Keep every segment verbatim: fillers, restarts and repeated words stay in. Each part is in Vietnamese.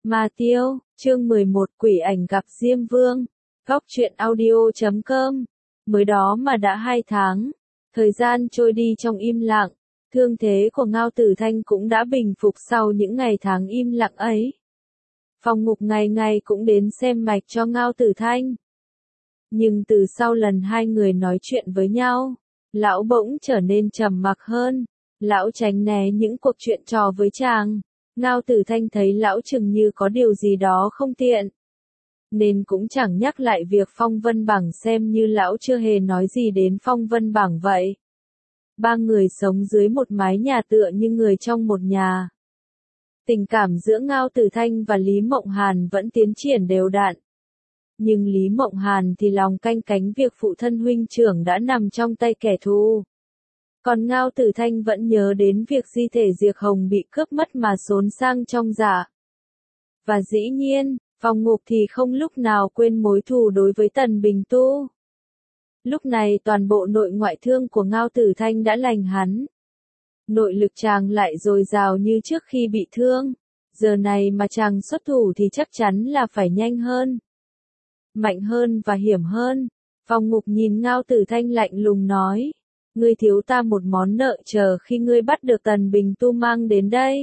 Ma Tiêu, chương mười một Quỷ ảnh gặp Diêm Vương. Góc truyện audio chấm com. Mới đó mà đã hai tháng. Thời gian trôi đi trong im lặng. Thương thế của Ngao Tử Thanh cũng đã bình phục sau những ngày tháng im lặng ấy. Phòng ngục ngày ngày cũng đến xem mạch cho Ngao Tử Thanh. Nhưng từ sau lần hai người nói chuyện với nhau, lão bỗng trở nên trầm mặc hơn. Lão tránh né những cuộc chuyện trò với chàng. Ngao Tử Thanh thấy lão chừng như có điều gì đó không tiện, nên cũng chẳng nhắc lại việc phong vân bảng, xem như lão chưa hề nói gì đến phong vân bảng vậy. Ba người sống dưới một mái nhà tựa như người trong một nhà. Tình cảm giữa Ngao Tử Thanh và Lý Mộng Hàn vẫn tiến triển đều đặn. Nhưng Lý Mộng Hàn thì lòng canh cánh việc phụ thân huynh trưởng đã nằm trong tay kẻ thù. Còn Ngao Tử Thanh vẫn nhớ đến việc di thể Diệp Hồng bị cướp mất mà xốn sang trong dạ. Và dĩ nhiên, phòng ngục thì không lúc nào quên mối thù đối với Tần Bình Tu. Lúc này toàn bộ nội ngoại thương của Ngao Tử Thanh đã lành hắn. Nội lực chàng lại dồi dào như trước khi bị thương. Giờ này mà chàng xuất thủ thì chắc chắn là phải nhanh hơn, mạnh hơn và hiểm hơn. Phòng ngục nhìn Ngao Tử Thanh lạnh lùng nói. Ngươi thiếu ta một món nợ chờ khi ngươi bắt được Tần Bình Tu mang đến đây.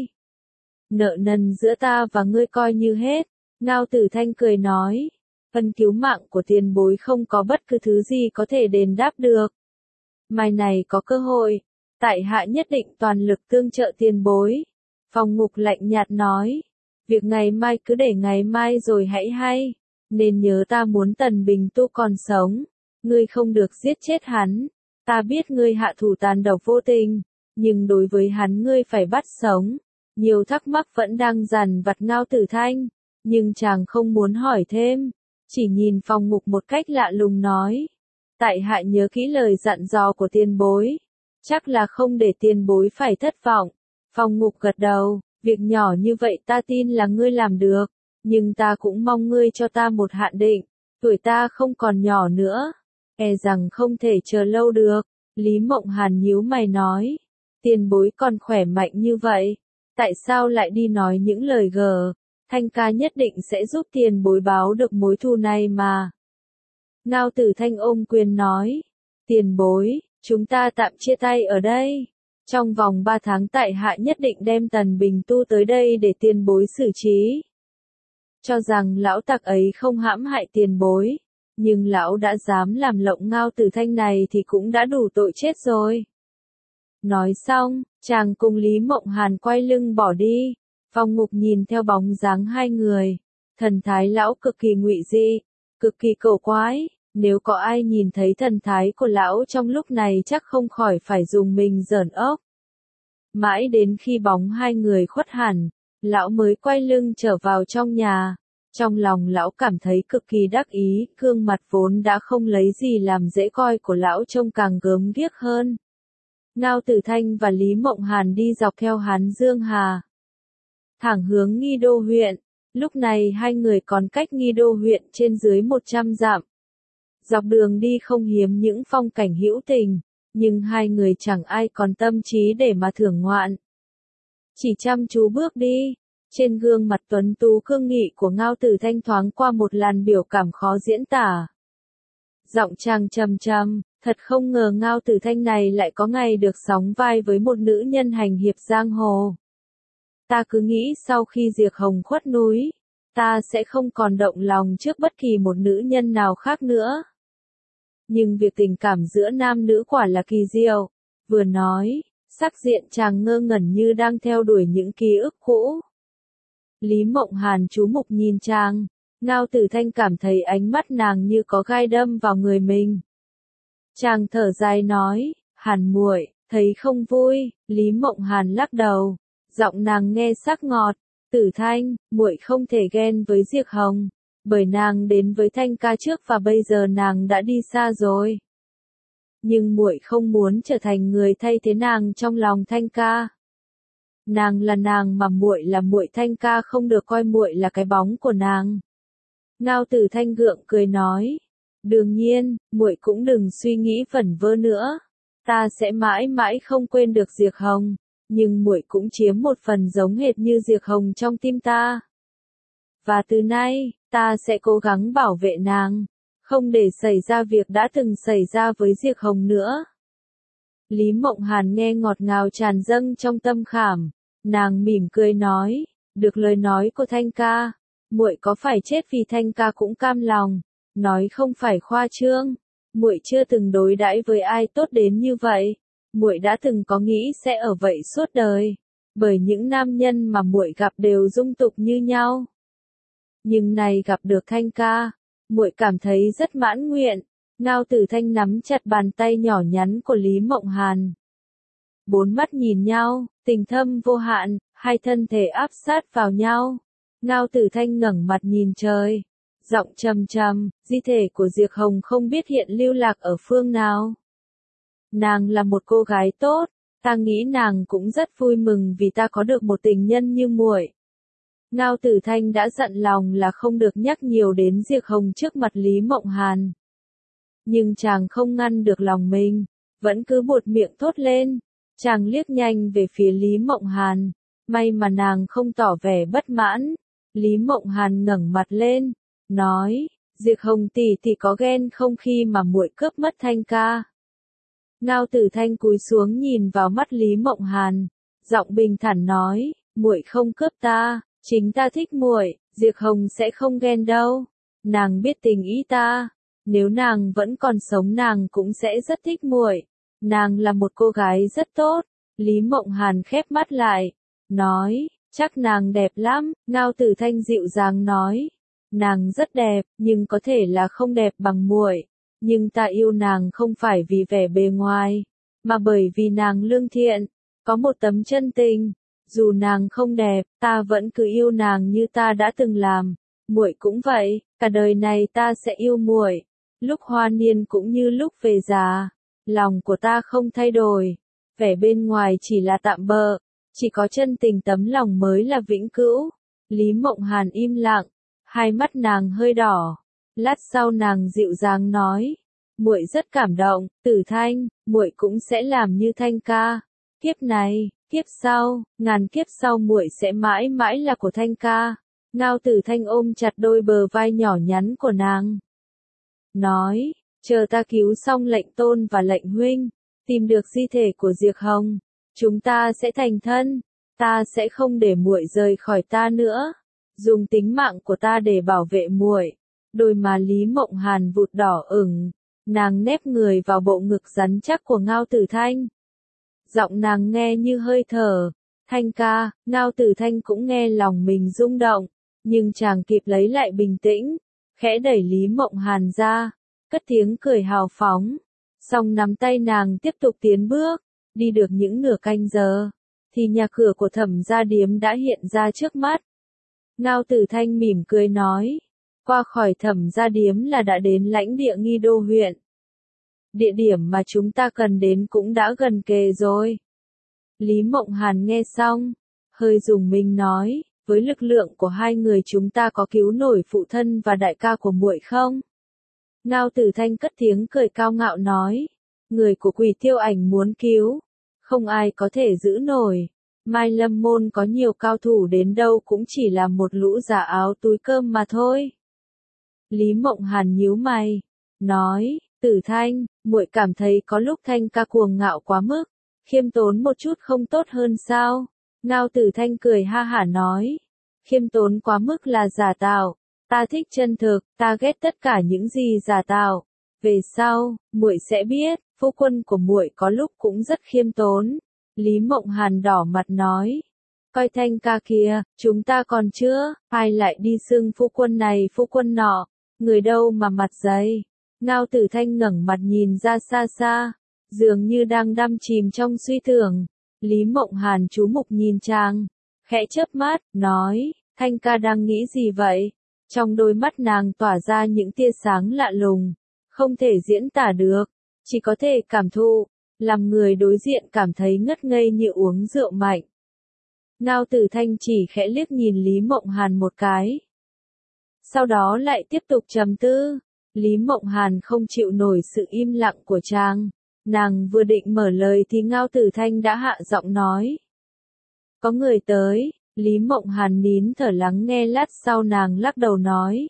Nợ nần giữa ta và ngươi coi như hết. Ngao Tử Thanh cười nói. Ân cứu mạng của tiền bối không có bất cứ thứ gì có thể đền đáp được. Mai này có cơ hội, tại hạ nhất định toàn lực tương trợ tiền bối. Phòng ngục lạnh nhạt nói. Việc ngày mai cứ để ngày mai rồi hãy hay. Nên nhớ ta muốn Tần Bình Tu còn sống. Ngươi không được giết chết hắn. Ta biết ngươi hạ thủ tàn độc vô tình, nhưng đối với hắn ngươi phải bắt sống. Nhiều thắc mắc vẫn đang dằn vặt Ngao Tử Thanh, nhưng chàng không muốn hỏi thêm, chỉ nhìn phòng ngục một cách lạ lùng nói. Tại hạ nhớ kỹ lời dặn dò của tiền bối, chắc là không để tiền bối phải thất vọng. Phòng ngục gật đầu, việc nhỏ như vậy ta tin là ngươi làm được, nhưng ta cũng mong ngươi cho ta một hạn định, tuổi ta không còn nhỏ nữa. E rằng không thể chờ lâu được. Lý Mộng Hàn nhíu mày nói. Tiền bối còn khỏe mạnh như vậy, tại sao lại đi nói những lời gờ? Thanh ca nhất định sẽ giúp tiền bối báo được mối thù này mà. Ngao Tử Thanh ôm quyền nói. Tiền bối, chúng ta tạm chia tay ở đây. Trong vòng ba tháng tại hạ nhất định đem Tần Bình Tu tới đây để tiền bối xử trí. Cho rằng lão tặc ấy không hãm hại tiền bối. Nhưng lão đã dám làm lộng Ngao Tử Thanh này thì cũng đã đủ tội chết rồi. Nói xong, chàng cùng Lý Mộng Hàn quay lưng bỏ đi. Phòng ngục nhìn theo bóng dáng hai người. Thần thái lão cực kỳ ngụy dị, cực kỳ cổ quái. Nếu có ai nhìn thấy thần thái của lão trong lúc này chắc không khỏi phải dùng mình giỡn ốc. Mãi đến khi bóng hai người khuất hẳn, lão mới quay lưng trở vào trong nhà. Trong lòng lão cảm thấy cực kỳ đắc ý, gương mặt vốn đã không lấy gì làm dễ coi của lão trông càng gớm ghiếc hơn. Ngao Tử Thanh và Lý Mộng Hàn đi dọc theo Hán Dương Hà, thẳng hướng Nghi Đô huyện. Lúc này hai người còn cách Nghi Đô huyện trên dưới một trăm dặm. Dọc đường đi không hiếm những phong cảnh hữu tình, nhưng hai người chẳng ai còn tâm trí để mà thưởng ngoạn. Chỉ chăm chú bước đi. Trên gương mặt tuấn tú cương nghị của Ngao Tử Thanh thoáng qua một làn biểu cảm khó diễn tả. Giọng chàng trầm trầm, thật không ngờ Ngao Tử Thanh này lại có ngày được sóng vai với một nữ nhân hành hiệp giang hồ. Ta cứ nghĩ sau khi Diệp Hồng khuất núi, ta sẽ không còn động lòng trước bất kỳ một nữ nhân nào khác nữa. Nhưng việc tình cảm giữa nam nữ quả là kỳ diệu. Vừa nói, sắc diện chàng ngơ ngẩn như đang theo đuổi những ký ức cũ. Lý Mộng Hàn chú mục nhìn chàng. Ngao Tử Thanh cảm thấy ánh mắt nàng như có gai đâm vào người mình. Chàng thở dài nói, Hàn muội, thấy không vui. Lý Mộng Hàn lắc đầu, giọng nàng nghe sắc ngọt. Tử Thanh, muội không thể ghen với Diệp Hồng, bởi nàng đến với Thanh ca trước và bây giờ nàng đã đi xa rồi. Nhưng muội không muốn trở thành người thay thế nàng trong lòng Thanh ca. Nàng là nàng mà muội là muội, Thanh ca không được coi muội là cái bóng của nàng. Ngao Tử Thanh gượng cười nói, đương nhiên, muội cũng đừng suy nghĩ vẩn vơ nữa. Ta sẽ mãi mãi không quên được Diệp Hồng, nhưng muội cũng chiếm một phần giống hệt như Diệp Hồng trong tim ta. và từ nay, ta sẽ cố gắng bảo vệ nàng, không để xảy ra việc đã từng xảy ra với Diệp Hồng nữa. Lý Mộng Hàn nghe ngọt ngào tràn dâng trong tâm khảm, nàng mỉm cười nói, được lời nói của Thanh ca, muội có phải chết vì Thanh ca cũng cam lòng, nói không phải khoa trương, muội chưa từng đối đãi với ai tốt đến như vậy, muội đã từng có nghĩ sẽ ở vậy suốt đời, bởi những nam nhân mà muội gặp đều dung tục như nhau. Nhưng này gặp được Thanh ca, muội cảm thấy rất mãn nguyện. Ngao Tử Thanh nắm chặt bàn tay nhỏ nhắn của Lý Mộng Hàn. Bốn mắt nhìn nhau, tình thâm vô hạn, hai thân thể áp sát vào nhau. Ngao Tử Thanh ngẩng mặt nhìn trời, giọng trầm trầm, di thể của Diệp Hồng không biết hiện lưu lạc ở phương nào. Nàng là một cô gái tốt, ta nghĩ nàng cũng rất vui mừng vì ta có được một tình nhân như muội. Ngao Tử Thanh đã dặn lòng là không được nhắc nhiều đến Diệp Hồng trước mặt Lý Mộng Hàn. Nhưng chàng không ngăn được lòng mình, vẫn cứ buột miệng thốt lên. Chàng liếc nhanh về phía Lý Mộng Hàn, may mà nàng không tỏ vẻ bất mãn. Lý Mộng Hàn ngẩng mặt lên, nói, Diệp Hồng tỷ tỷ có ghen không khi mà muội cướp mất Thanh ca. Ngao Tử Thanh cúi xuống nhìn vào mắt Lý Mộng Hàn, giọng bình thản nói, muội không cướp ta, chính ta thích muội, Diệp Hồng sẽ không ghen đâu. Nàng biết tình ý ta. Nếu nàng vẫn còn sống nàng cũng sẽ rất thích muội. Nàng là một cô gái rất tốt. Lý Mộng Hàn khép mắt lại, nói, chắc nàng đẹp lắm. Ngao Tử Thanh dịu dàng nói, nàng rất đẹp, nhưng có thể là không đẹp bằng muội. Nhưng ta yêu nàng không phải vì vẻ bề ngoài, mà bởi vì nàng lương thiện, có một tấm chân tình. Dù nàng không đẹp, ta vẫn cứ yêu nàng như ta đã từng làm. Muội cũng vậy, cả đời này ta sẽ yêu muội. Lúc hoa niên cũng như lúc về già, lòng của ta không thay đổi, vẻ bên ngoài chỉ là tạm bợ, chỉ có chân tình tấm lòng mới là vĩnh cửu. Lý Mộng Hàn im lặng, hai mắt nàng hơi đỏ, lát sau nàng dịu dàng nói, muội rất cảm động, Tử Thanh, muội cũng sẽ làm như Thanh ca, kiếp này, kiếp sau, ngàn kiếp sau muội sẽ mãi mãi là của Thanh ca. Ngao Tử Thanh ôm chặt đôi bờ vai nhỏ nhắn của nàng, nói, chờ ta cứu xong lệnh tôn và lệnh huynh, tìm được di thể của Diệp Hồng, chúng ta sẽ thành thân, ta sẽ không để muội rời khỏi ta nữa, dùng tính mạng của ta để bảo vệ muội. Đôi má Lý Mộng Hàn vụt đỏ ửng, nàng nép người vào bộ ngực rắn chắc của Ngao Tử Thanh. Giọng nàng nghe như hơi thở, Thanh ca. Ngao Tử Thanh cũng nghe lòng mình rung động, nhưng chàng kịp lấy lại bình tĩnh, khẽ đẩy Lý Mộng Hàn ra, cất tiếng cười hào phóng, xong nắm tay nàng tiếp tục tiến bước. Đi được những nửa canh giờ, thì nhà cửa của Thẩm gia điếm đã hiện ra trước mắt. Ngao Tử Thanh mỉm cười nói, qua khỏi Thẩm gia điếm là đã đến lãnh địa Nghi Đô huyện. Địa điểm mà chúng ta cần đến cũng đã gần kề rồi. Lý Mộng Hàn nghe xong, hơi rùng mình nói, với lực lượng của hai người chúng ta có cứu nổi phụ thân và đại ca của muội không? Ngao Tử Thanh cất tiếng cười cao ngạo nói, người của Quỷ Tiêu Ảnh muốn cứu, không ai có thể giữ nổi. Mai Lâm Môn có nhiều cao thủ đến đâu cũng chỉ là một lũ giả áo túi cơm mà thôi. Lý Mộng Hàn nhíu mày, nói, Tử Thanh, muội cảm thấy có lúc Thanh ca cuồng ngạo quá mức, khiêm tốn một chút không tốt hơn sao? Ngao Tử Thanh cười ha hả nói, khiêm tốn quá mức là giả tạo, ta thích chân thực, ta ghét tất cả những gì giả tạo. Về sau, muội sẽ biết, phu quân của muội có lúc cũng rất khiêm tốn. Lý Mộng Hàn đỏ mặt nói, coi Thanh ca kìa, chúng ta còn chưa, ai lại đi xưng phu quân này phu quân nọ, người đâu mà mặt dày. Ngao Tử Thanh ngẩng mặt nhìn ra xa xa, dường như đang đắm chìm trong suy tưởng. Lý Mộng Hàn chú mục nhìn chàng, khẽ chớp mắt, nói, Thanh ca đang nghĩ gì vậy? Trong đôi mắt nàng tỏa ra những tia sáng lạ lùng, không thể diễn tả được, chỉ có thể cảm thụ, làm người đối diện cảm thấy ngất ngây như uống rượu mạnh. Ngao Tử Thanh chỉ khẽ liếc nhìn Lý Mộng Hàn một cái, sau đó lại tiếp tục trầm tư. Lý Mộng Hàn không chịu nổi sự im lặng của chàng, nàng vừa định mở lời thì Ngao Tử Thanh đã hạ giọng nói, có người tới. Lý Mộng Hàn nín thở lắng nghe lát sau nàng lắc đầu nói.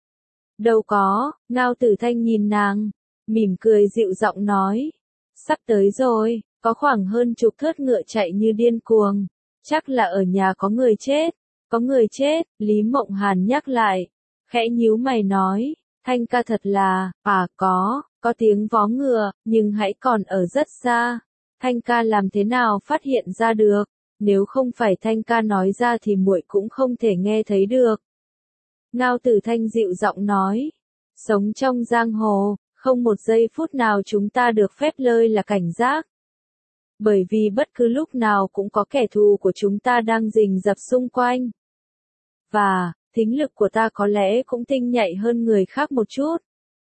Đâu có, Ngao Tử Thanh nhìn nàng, mỉm cười dịu giọng nói. Sắp tới rồi, có khoảng hơn chục thớt ngựa chạy như điên cuồng. Chắc là ở nhà có người chết, có người chết, Lý Mộng Hàn nhắc lại, khẽ nhíu mày nói, Thanh ca thật là, à có, có tiếng vó ngựa, nhưng hãy còn ở rất xa. Thanh ca làm thế nào phát hiện ra được, nếu không phải Thanh ca nói ra thì muội cũng không thể nghe thấy được. Ngao Tử Thanh dịu giọng nói, sống trong giang hồ, không một giây phút nào chúng ta được phép lơi là cảnh giác. Bởi vì bất cứ lúc nào cũng có kẻ thù của chúng ta đang rình rập xung quanh. Và, thính lực của ta có lẽ cũng tinh nhạy hơn người khác một chút.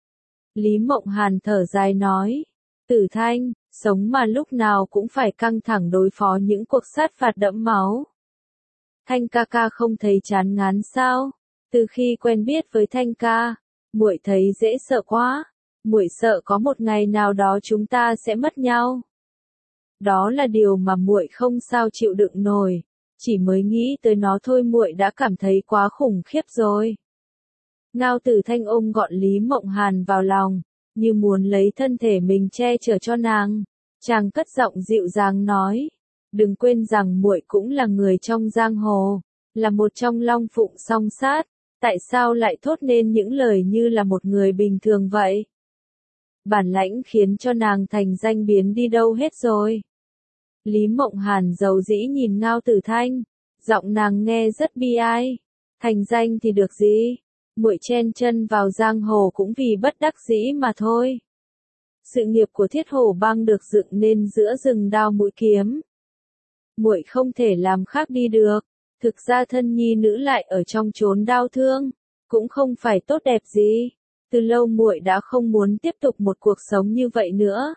Lý Mộng Hàn thở dài nói, Tử Thanh, sống mà lúc nào cũng phải căng thẳng đối phó những cuộc sát phạt đẫm máu. Thanh ca ca không thấy chán ngán sao? Từ khi quen biết với Thanh ca, muội thấy dễ sợ quá. Muội sợ có một ngày nào đó chúng ta sẽ mất nhau. Đó là điều mà muội không sao chịu đựng nổi. Chỉ mới nghĩ tới nó thôi muội đã cảm thấy quá khủng khiếp rồi. Ngao Tử Thanh ôm gọn Lý Mộng Hàn vào lòng, như muốn lấy thân thể mình che chở cho nàng. Chàng cất giọng dịu dàng nói, đừng quên rằng muội cũng là người trong giang hồ, là một trong long phụng song sát, tại sao lại thốt nên những lời như là một người bình thường vậy? Bản lãnh khiến cho nàng thành danh biến đi đâu hết rồi? Lý Mộng Hàn dầu dĩ nhìn Ngao Tử Thanh, giọng nàng nghe rất bi ai. Thành danh thì được gì? Muội chen chân vào giang hồ cũng vì bất đắc dĩ mà thôi. Sự nghiệp của Thiết Hổ Bang được dựng nên giữa rừng đao mũi kiếm. Muội không thể làm khác đi được. Thực ra thân nhi nữ lại ở trong chốn đau thương, cũng không phải tốt đẹp gì. Từ lâu muội đã không muốn tiếp tục một cuộc sống như vậy nữa.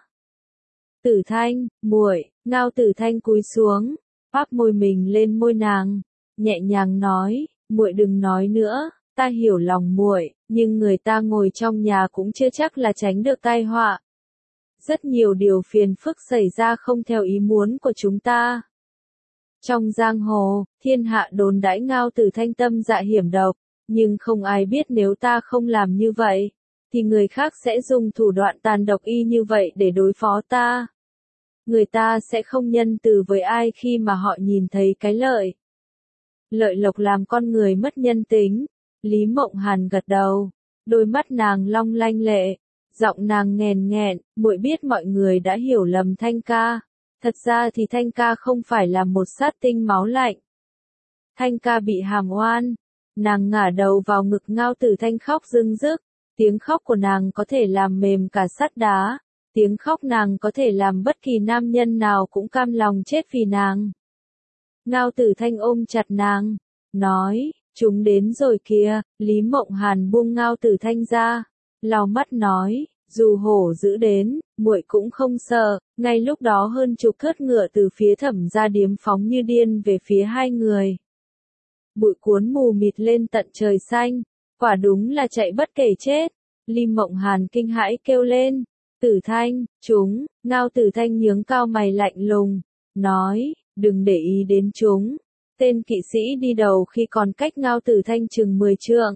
Tử Thanh, muội, Ngao Tử Thanh cúi xuống, áp môi mình lên môi nàng, nhẹ nhàng nói, muội đừng nói nữa, ta hiểu lòng muội, nhưng người ta ngồi trong nhà cũng chưa chắc là tránh được tai họa. Rất nhiều điều phiền phức xảy ra không theo ý muốn của chúng ta. Trong giang hồ, thiên hạ đồn đãi Ngao Tử Thanh tâm dạ hiểm độc, nhưng không ai biết nếu ta không làm như vậy, thì người khác sẽ dùng thủ đoạn tàn độc y như vậy để đối phó ta. Người ta sẽ không nhân từ với ai khi mà họ nhìn thấy cái lợi. Lợi lộc làm con người mất nhân tính. Lý Mộng Hàn gật đầu, đôi mắt nàng long lanh lệ, giọng nàng nghèn nghẹn, muội biết mọi người đã hiểu lầm Thanh ca. Thật ra thì Thanh ca không phải là một sát tinh máu lạnh. Thanh ca bị hàm oan. Nàng ngả đầu vào ngực Ngao Tử Thanh khóc rưng rức. Tiếng khóc của nàng có thể làm mềm cả sắt đá. Tiếng khóc nàng có thể làm bất kỳ nam nhân nào cũng cam lòng chết vì nàng. Ngao Tử Thanh ôm chặt nàng, nói, chúng đến rồi kìa. Lý Mộng Hàn buông Ngao Tử Thanh ra, lau mắt nói, dù hổ dữ đến, muội cũng không sợ. Ngay lúc đó hơn chục thớt ngựa từ phía Thẩm gia điếm phóng như điên về phía hai người. Bụi cuốn mù mịt lên tận trời xanh, quả đúng là chạy bất kể chết. Lý Mộng Hàn kinh hãi kêu lên, Tử Thanh, chúng. Ngao Tử Thanh nhướng cao mày lạnh lùng, nói, đừng để ý đến chúng. Tên kỵ sĩ đi đầu khi còn cách Ngao Tử Thanh chừng mười trượng,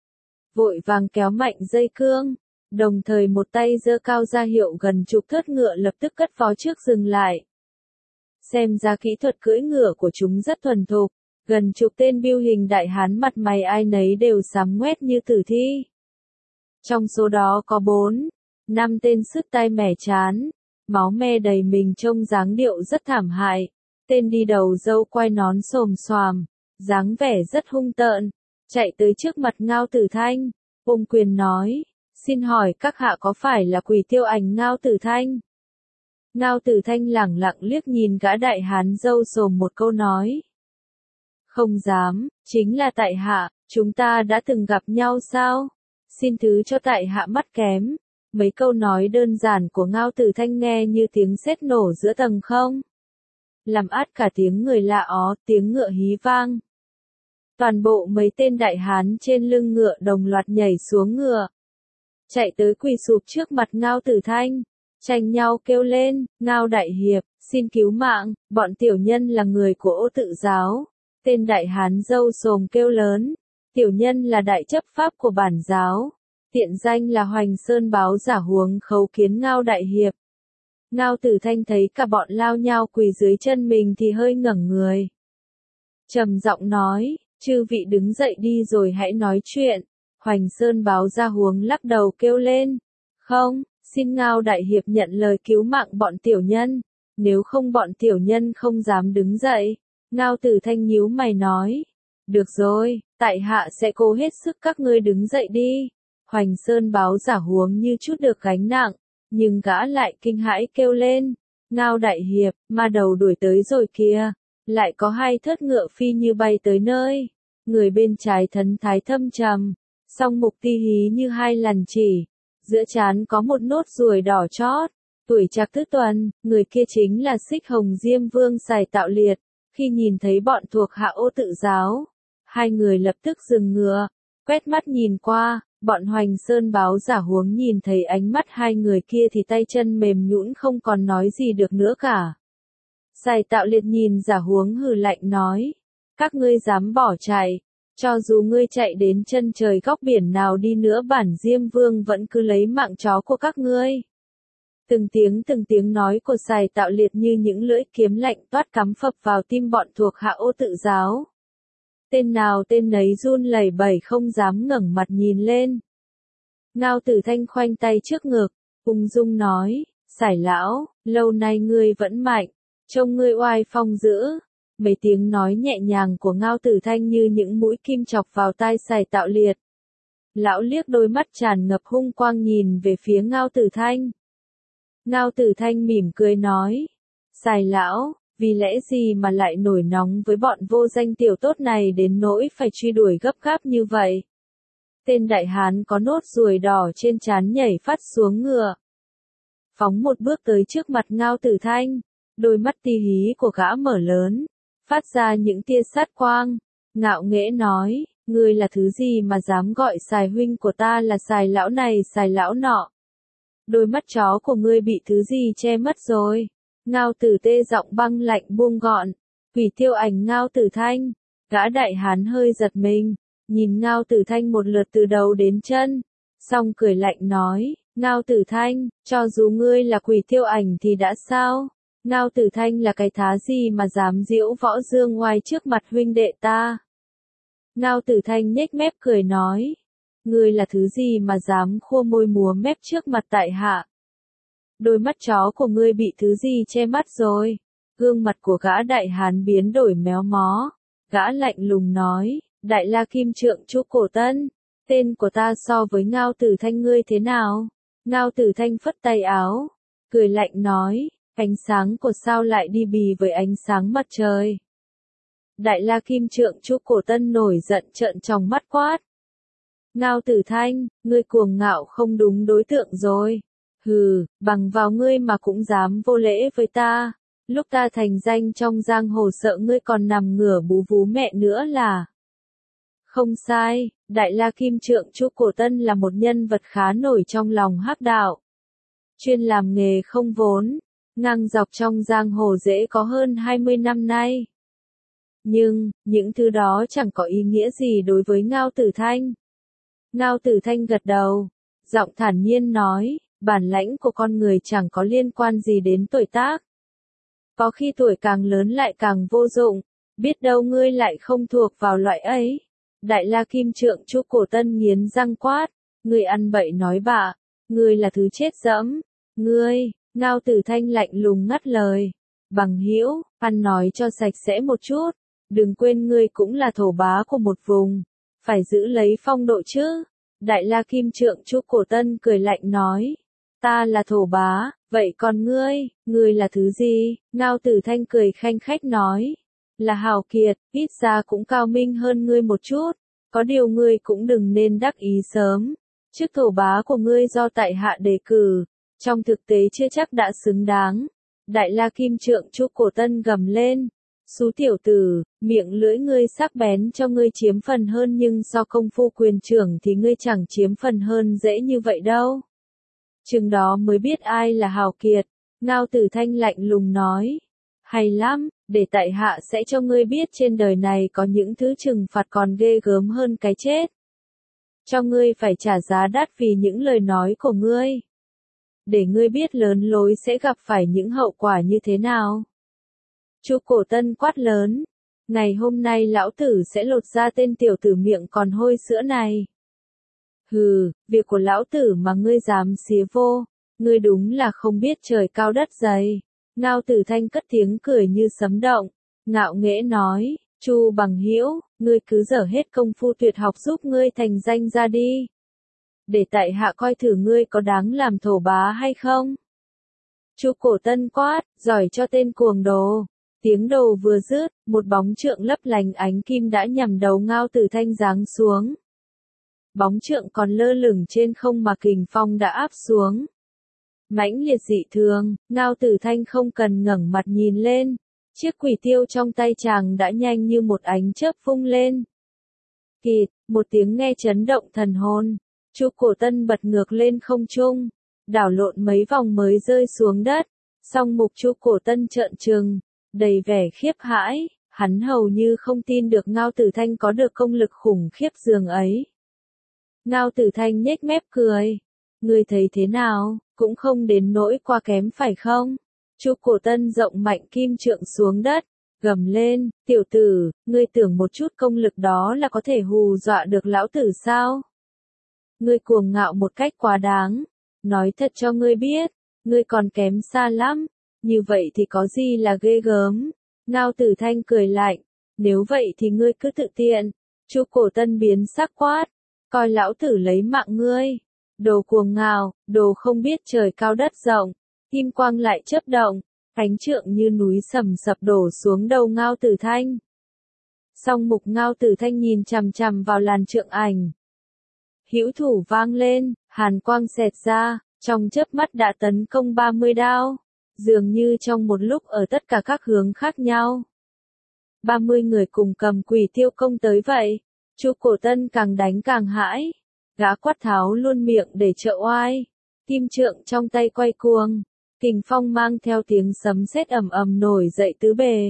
vội vàng kéo mạnh dây cương, đồng thời một tay giơ cao ra hiệu gần chục thớt ngựa lập tức cất vó trước dừng lại. Xem ra kỹ thuật cưỡi ngựa của chúng rất thuần thục, gần chục tên biêu hình đại hán mặt mày ai nấy đều xám ngoét như tử thi. Trong số đó có bốn, năm tên sứt tai mẻ chán, máu me đầy mình trông dáng điệu rất thảm hại. Tên đi đầu râu quai nón xồm xoàm, dáng vẻ rất hung tợn, chạy tới trước mặt Ngao Tử Thanh, ôm quyền nói, xin hỏi các hạ có phải là Quỷ Tiêu Ảnh Ngao Tử Thanh? Ngao Tử Thanh lẳng lặng liếc nhìn gã đại hán râu xồm một câu nói. Không dám, chính là tại hạ, chúng ta đã từng gặp nhau sao? Xin thứ cho tại hạ mắt kém. Mấy câu nói đơn giản của Ngao Tử Thanh nghe như tiếng sét nổ giữa tầng không. Làm át cả tiếng người lạ ó, tiếng ngựa hí vang. Toàn bộ mấy tên đại hán trên lưng ngựa đồng loạt nhảy xuống ngựa, chạy tới quỳ sụp trước mặt Ngao Tử Thanh, tranh nhau kêu lên, Ngao đại hiệp, xin cứu mạng, bọn tiểu nhân là người của Ô Tự giáo. Tên đại hán râu xồm kêu lớn, tiểu nhân là đại chấp pháp của bản giáo, tiện danh là Hoành Sơn báo giả huống khấu kiến Ngao đại hiệp. Ngao Tử Thanh thấy cả bọn lao nhau quỳ dưới chân mình thì hơi ngẩng người. Trầm giọng nói, chư vị đứng dậy đi rồi hãy nói chuyện. Hoành Sơn báo ra huống lắc đầu kêu lên, không, xin Ngao đại hiệp nhận lời cứu mạng bọn tiểu nhân, nếu không bọn tiểu nhân không dám đứng dậy. Ngao Tử Thanh nhíu mày nói, được rồi, tại hạ sẽ cố hết sức các ngươi đứng dậy đi. Hoành Sơn báo giả huống như chút được gánh nặng, nhưng gã lại kinh hãi kêu lên, Ngao đại hiệp, ma đầu đuổi tới rồi kìa, lại có hai thớt ngựa phi như bay tới nơi. Người bên trái thần thái thâm trầm, song mục ti hí như hai lằn chỉ, giữa trán có một nốt ruồi đỏ chót, tuổi trạc tứ tuần, người kia chính là Xích Hồng Diêm Vương Sài Tạo Liệt. Khi nhìn thấy bọn thuộc hạ Ô Tự giáo, hai người lập tức dừng ngựa, quét mắt nhìn qua, bọn Hoành Sơn báo giả huống nhìn thấy ánh mắt hai người kia thì tay chân mềm nhũn không còn nói gì được nữa cả. Sài Tạo Liệt nhìn giả huống hừ lạnh nói, các ngươi dám bỏ chạy, cho dù ngươi chạy đến chân trời góc biển nào đi nữa bản Diêm Vương vẫn cứ lấy mạng chó của các ngươi. Từng tiếng từng tiếng nói của Sài Tạo Liệt như những lưỡi kiếm lạnh toát cắm phập vào tim bọn thuộc hạ Ô Tự giáo. Tên nào tên nấy run lẩy bẩy không dám ngẩng mặt nhìn lên. Ngao Tử Thanh khoanh tay trước ngực, ung dung nói, Sài lão, lâu nay ngươi vẫn mạnh, trông ngươi oai phong dữ. Mấy tiếng nói nhẹ nhàng của Ngao Tử Thanh như những mũi kim chọc vào tai Sài Tạo Liệt. Lão liếc đôi mắt tràn ngập hung quang nhìn về phía Ngao Tử Thanh. Ngao Tử Thanh mỉm cười nói, Sài lão, vì lẽ gì mà lại nổi nóng với bọn vô danh tiểu tốt này đến nỗi phải truy đuổi gấp gáp như vậy? Tên đại hán có nốt ruồi đỏ trên trán nhảy phát xuống ngựa, phóng một bước tới trước mặt Ngao Tử Thanh, đôi mắt ti hí của gã mở lớn, phát ra những tia sát quang, ngạo nghễ nói, ngươi là thứ gì mà dám gọi Sài huynh của ta là Sài lão này Sài lão nọ? Đôi mắt chó của ngươi bị thứ gì che mất rồi? Ngao Tử Tê giọng băng lạnh buông gọn, Quỷ Tiêu Ảnh Ngao Tử Thanh. Gã đại hán hơi giật mình, nhìn Ngao Tử Thanh một lượt từ đầu đến chân, xong cười lạnh nói, Ngao Tử Thanh, cho dù ngươi là Quỷ Tiêu Ảnh thì đã sao? Ngao Tử Thanh là cái thá gì mà dám diễu võ dương oai trước mặt huynh đệ ta? Ngao Tử Thanh nhếch mép cười nói, ngươi là thứ gì mà dám khua môi múa mép trước mặt tại hạ? Đôi mắt chó của ngươi bị thứ gì che mắt rồi? Gương mặt của gã đại hán biến đổi méo mó, gã lạnh lùng nói, Đại La Kim Trượng Chu Cổ Tân, tên của ta so với Ngao Tử Thanh ngươi thế nào? Ngao Tử Thanh phất tay áo, cười lạnh nói, ánh sáng của sao lại đi bì với ánh sáng mặt trời? Đại La Kim Trượng Chu Cổ Tân nổi giận trợn tròng mắt quát, Ngao Tử Thanh, ngươi cuồng ngạo không đúng đối tượng rồi. Hừ, bằng vào ngươi mà cũng dám vô lễ với ta. Lúc ta thành danh trong giang hồ sợ ngươi còn nằm ngửa bú vú mẹ nữa là. Không sai, Đại La Kim Trượng Chu Cổ Tân là một nhân vật khá nổi trong lòng hắc đạo. Chuyên làm nghề không vốn, ngang dọc trong giang hồ dễ có hơn hai mươi năm nay. Nhưng, những thứ đó chẳng có ý nghĩa gì đối với Ngao Tử Thanh. Ngao Tử Thanh gật đầu, giọng thản nhiên nói, bản lãnh của con người chẳng có liên quan gì đến tuổi tác. Có khi tuổi càng lớn lại càng vô dụng, biết đâu ngươi lại không thuộc vào loại ấy. Đại La Kim Trượng Chu Cổ Tân nghiến răng quát, ngươi ăn bậy nói bạ, ngươi là thứ chết dẫm, ngươi, Ngao Tử Thanh lạnh lùng ngắt lời, bằng hữu, ăn nói cho sạch sẽ một chút, đừng quên ngươi cũng là thổ bá của một vùng, phải giữ lấy phong độ chứ. Đại La Kim Trượng Chu Cổ Tân cười lạnh nói, ta là thổ bá, vậy còn ngươi, ngươi là thứ gì? Ngao Tử Thanh cười khanh khách nói, là hào kiệt, ít ra cũng cao minh hơn ngươi một chút, có điều ngươi cũng đừng nên đắc ý sớm, chức thổ bá của ngươi do tại hạ đề cử, trong thực tế chưa chắc đã xứng đáng. Đại La Kim Trượng Chu Cổ Tân gầm lên, xú tiểu tử, miệng lưỡi ngươi sắc bén cho ngươi chiếm phần hơn nhưng so công phu quyền trưởng thì ngươi chẳng chiếm phần hơn dễ như vậy đâu. Chừng đó mới biết ai là hào kiệt. Ngao Tử Thanh lạnh lùng nói, hay lắm, để tại hạ sẽ cho ngươi biết trên đời này có những thứ trừng phạt còn ghê gớm hơn cái chết. Cho ngươi phải trả giá đắt vì những lời nói của ngươi. Để ngươi biết lớn lối sẽ gặp phải những hậu quả như thế nào. Chu Cổ Tân quát lớn. Ngày hôm nay lão tử sẽ lột ra tên tiểu tử miệng còn hôi sữa này. Hừ, việc của lão tử mà ngươi dám xía vô. Ngươi đúng là không biết trời cao đất dày. Ngao Tử Thanh cất tiếng cười như sấm động. Ngạo nghễ nói. Chu Bằng Hữu, ngươi cứ dở hết công phu tuyệt học giúp ngươi thành danh ra đi. Để tại hạ coi thử ngươi có đáng làm thổ bá hay không. Chu Cổ Tân quát, giỏi cho tên cuồng đồ. Tiếng đồ vừa dứt, một bóng trượng lấp lánh ánh kim đã nhằm đầu Ngao Tử Thanh giáng xuống. Bóng trượng còn lơ lửng trên không mà kình phong đã áp xuống. Mãnh liệt dị thường, Ngao Tử Thanh không cần ngẩng mặt nhìn lên. Chiếc quỷ tiêu trong tay chàng đã nhanh như một ánh chớp vung lên. Kịt, một tiếng nghe chấn động thần hồn. Chu Cổ Tân bật ngược lên không trung, đảo lộn mấy vòng mới rơi xuống đất. Song mục Chu Cổ Tân trợn trừng, đầy vẻ khiếp hãi, hắn hầu như không tin được Ngao Tử Thanh có được công lực khủng khiếp dường ấy. Ngao Tử Thanh nhếch mép cười. Ngươi thấy thế nào, cũng không đến nỗi quá kém phải không? Chu Cổ Tân rộng mạnh kim trượng xuống đất, gầm lên, tiểu tử, ngươi tưởng một chút công lực đó là có thể hù dọa được lão tử sao? Ngươi cuồng ngạo một cách quá đáng, nói thật cho ngươi biết, ngươi còn kém xa lắm, như vậy thì có gì là ghê gớm? Ngao Tử Thanh cười lạnh, nếu vậy thì ngươi cứ tự tiện. Chu Cổ Tân biến sắc quát, coi lão tử lấy mạng ngươi. Đồ cuồng ngạo, đồ không biết trời cao đất rộng. Kim quang lại chớp động, cánh trượng như núi sầm sập đổ xuống đầu Ngao Tử Thanh. Song mục Ngao Tử Thanh nhìn chằm chằm vào làn trượng ảnh. Hữu thủ vang lên, hàn quang xẹt ra, trong chớp mắt đã tấn công ba mươi đao, dường như trong một lúc ở tất cả các hướng khác nhau. ba mươi người cùng cầm quỷ tiêu công tới vậy, Chu Cổ Tân càng đánh càng hãi, gã quát tháo luôn miệng để trợ oai, kim trượng trong tay quay cuồng. Kình phong mang theo tiếng sấm sét ầm ầm nổi dậy tứ bề.